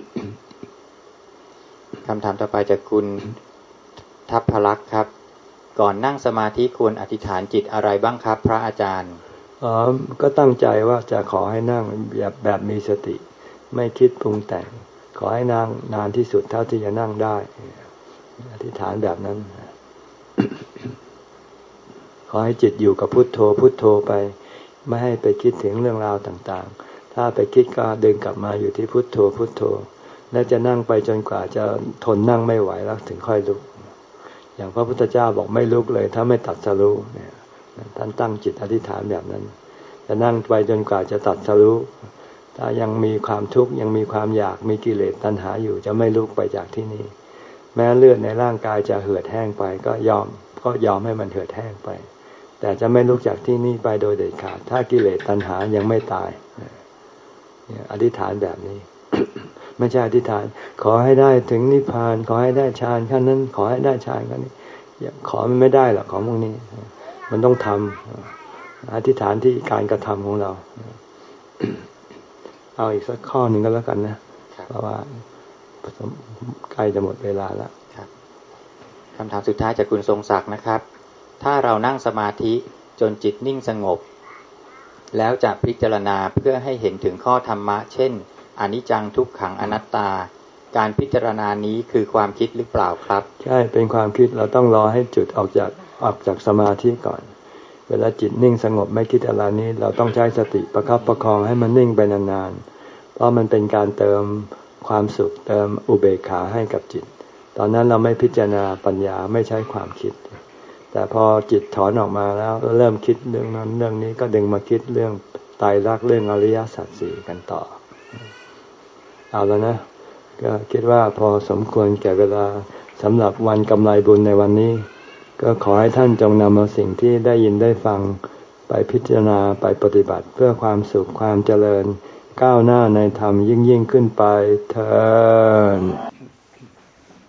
คำถามต่อไปจากคุณทัพพลักษ์ครับก่อนนั่งสมาธิควรอธิษฐานจิตอะไรบ้างครับพระอาจารย์อ๋อก็ตั้งใจว่าจะขอให้นั่งแบบแบบมีสติไม่คิดปรุงแต่งขอให้นั่งนานที่สุดเท่าที่จะนั่งได้อธิษฐานแบบนั้น ขอให้จิตอยู่กับพุทโธพุทโธไปไม่ให้ไปคิดถึงเรื่องราวต่างๆถ้าไปคิดก็ดึงกลับมาอยู่ที่พุทโธพุทโธและจะนั่งไปจนกว่าจะทนนั่งไม่ไหวแล้วถึงค่อยลุกอย่างพระพุทธเจ้าบอกไม่ลุกเลยถ้าไม่ตัดสรู้เนี่ยท่านตั้งจิตอธิษฐานแบบนั้นจะนั่งไปจนกว่าจะตัดสรู้ถ้ายังมีความทุกข์ยังมีความอยากมีกิเลสตัณหาอยู่จะไม่ลุกไปจากที่นี่แม้เลือดในร่างกายจะเหือดแห้งไปก็ยอมก็ยอมให้มันเหือดแห้งไปแต่จะไม่ลุกจากที่นี่ไปโดยเด็ดขาดถ้ากิเลสตัณหายังไม่ตายเนี่ยอธิษฐานแบบนี้ ไม่ใช่อธิษฐานขอให้ได้ถึงนิพพานขอให้ได้ฌานขั้นนั้นขอให้ได้ฌานขั้นนี้ขอมันไม่ได้หรอกของพวกนี้มันต้องทำอธิษฐานที่การกระทำของเราเอาอีกสักข้อหนึ่งก็แล้วกันนะเพราะว่าใกล้จะหมดเวลาแล้วคำถามสุดท้ายจากคุณทรงศักดิ์นะครับถ้าเรานั่งสมาธิจนจิตนิ่งสงบแล้วจะพิจารณาเพื่อให้เห็นถึงข้อธรรมะเช่นอนิจจังทุกขังอนัตตาการพิจารณานี้คือความคิดหรือเปล่าครับใช่เป็นความคิดเราต้องรอให้จุดออกจากออกจากสมาธิก่อนเวลาจิตนิ่งสงบไม่คิดอะไรนี้เราต้องใช้สติประคับประคองให้มันนิ่งไปนานๆเพราะมันเป็นการเติมความสุขเติมอุเบกขาให้กับจิตตอนนั้นเราไม่พิจารณาปัญญาไม่ใช้ความคิดแต่พอจิตถอนออกมาแล้วเริ่มคิดเรื่องนั้นเรื่องนี้ก็ดึงมาคิดเรื่องไตรลักษณ์เรื่องอริยสัจสี่กันต่อเอาแล้วนะก็คิดว่าพอสมควรแก่เวลาสำหรับวันกำไรบุญในวันนี้ก็ขอให้ท่านจงนำเอาสิ่งที่ได้ยินได้ฟังไปพิจารณาไปปฏิบัติเพื่อความสุขความเจริญก้าวหน้าในธรรมยิ่งยิ่งขึ้นไปเถิด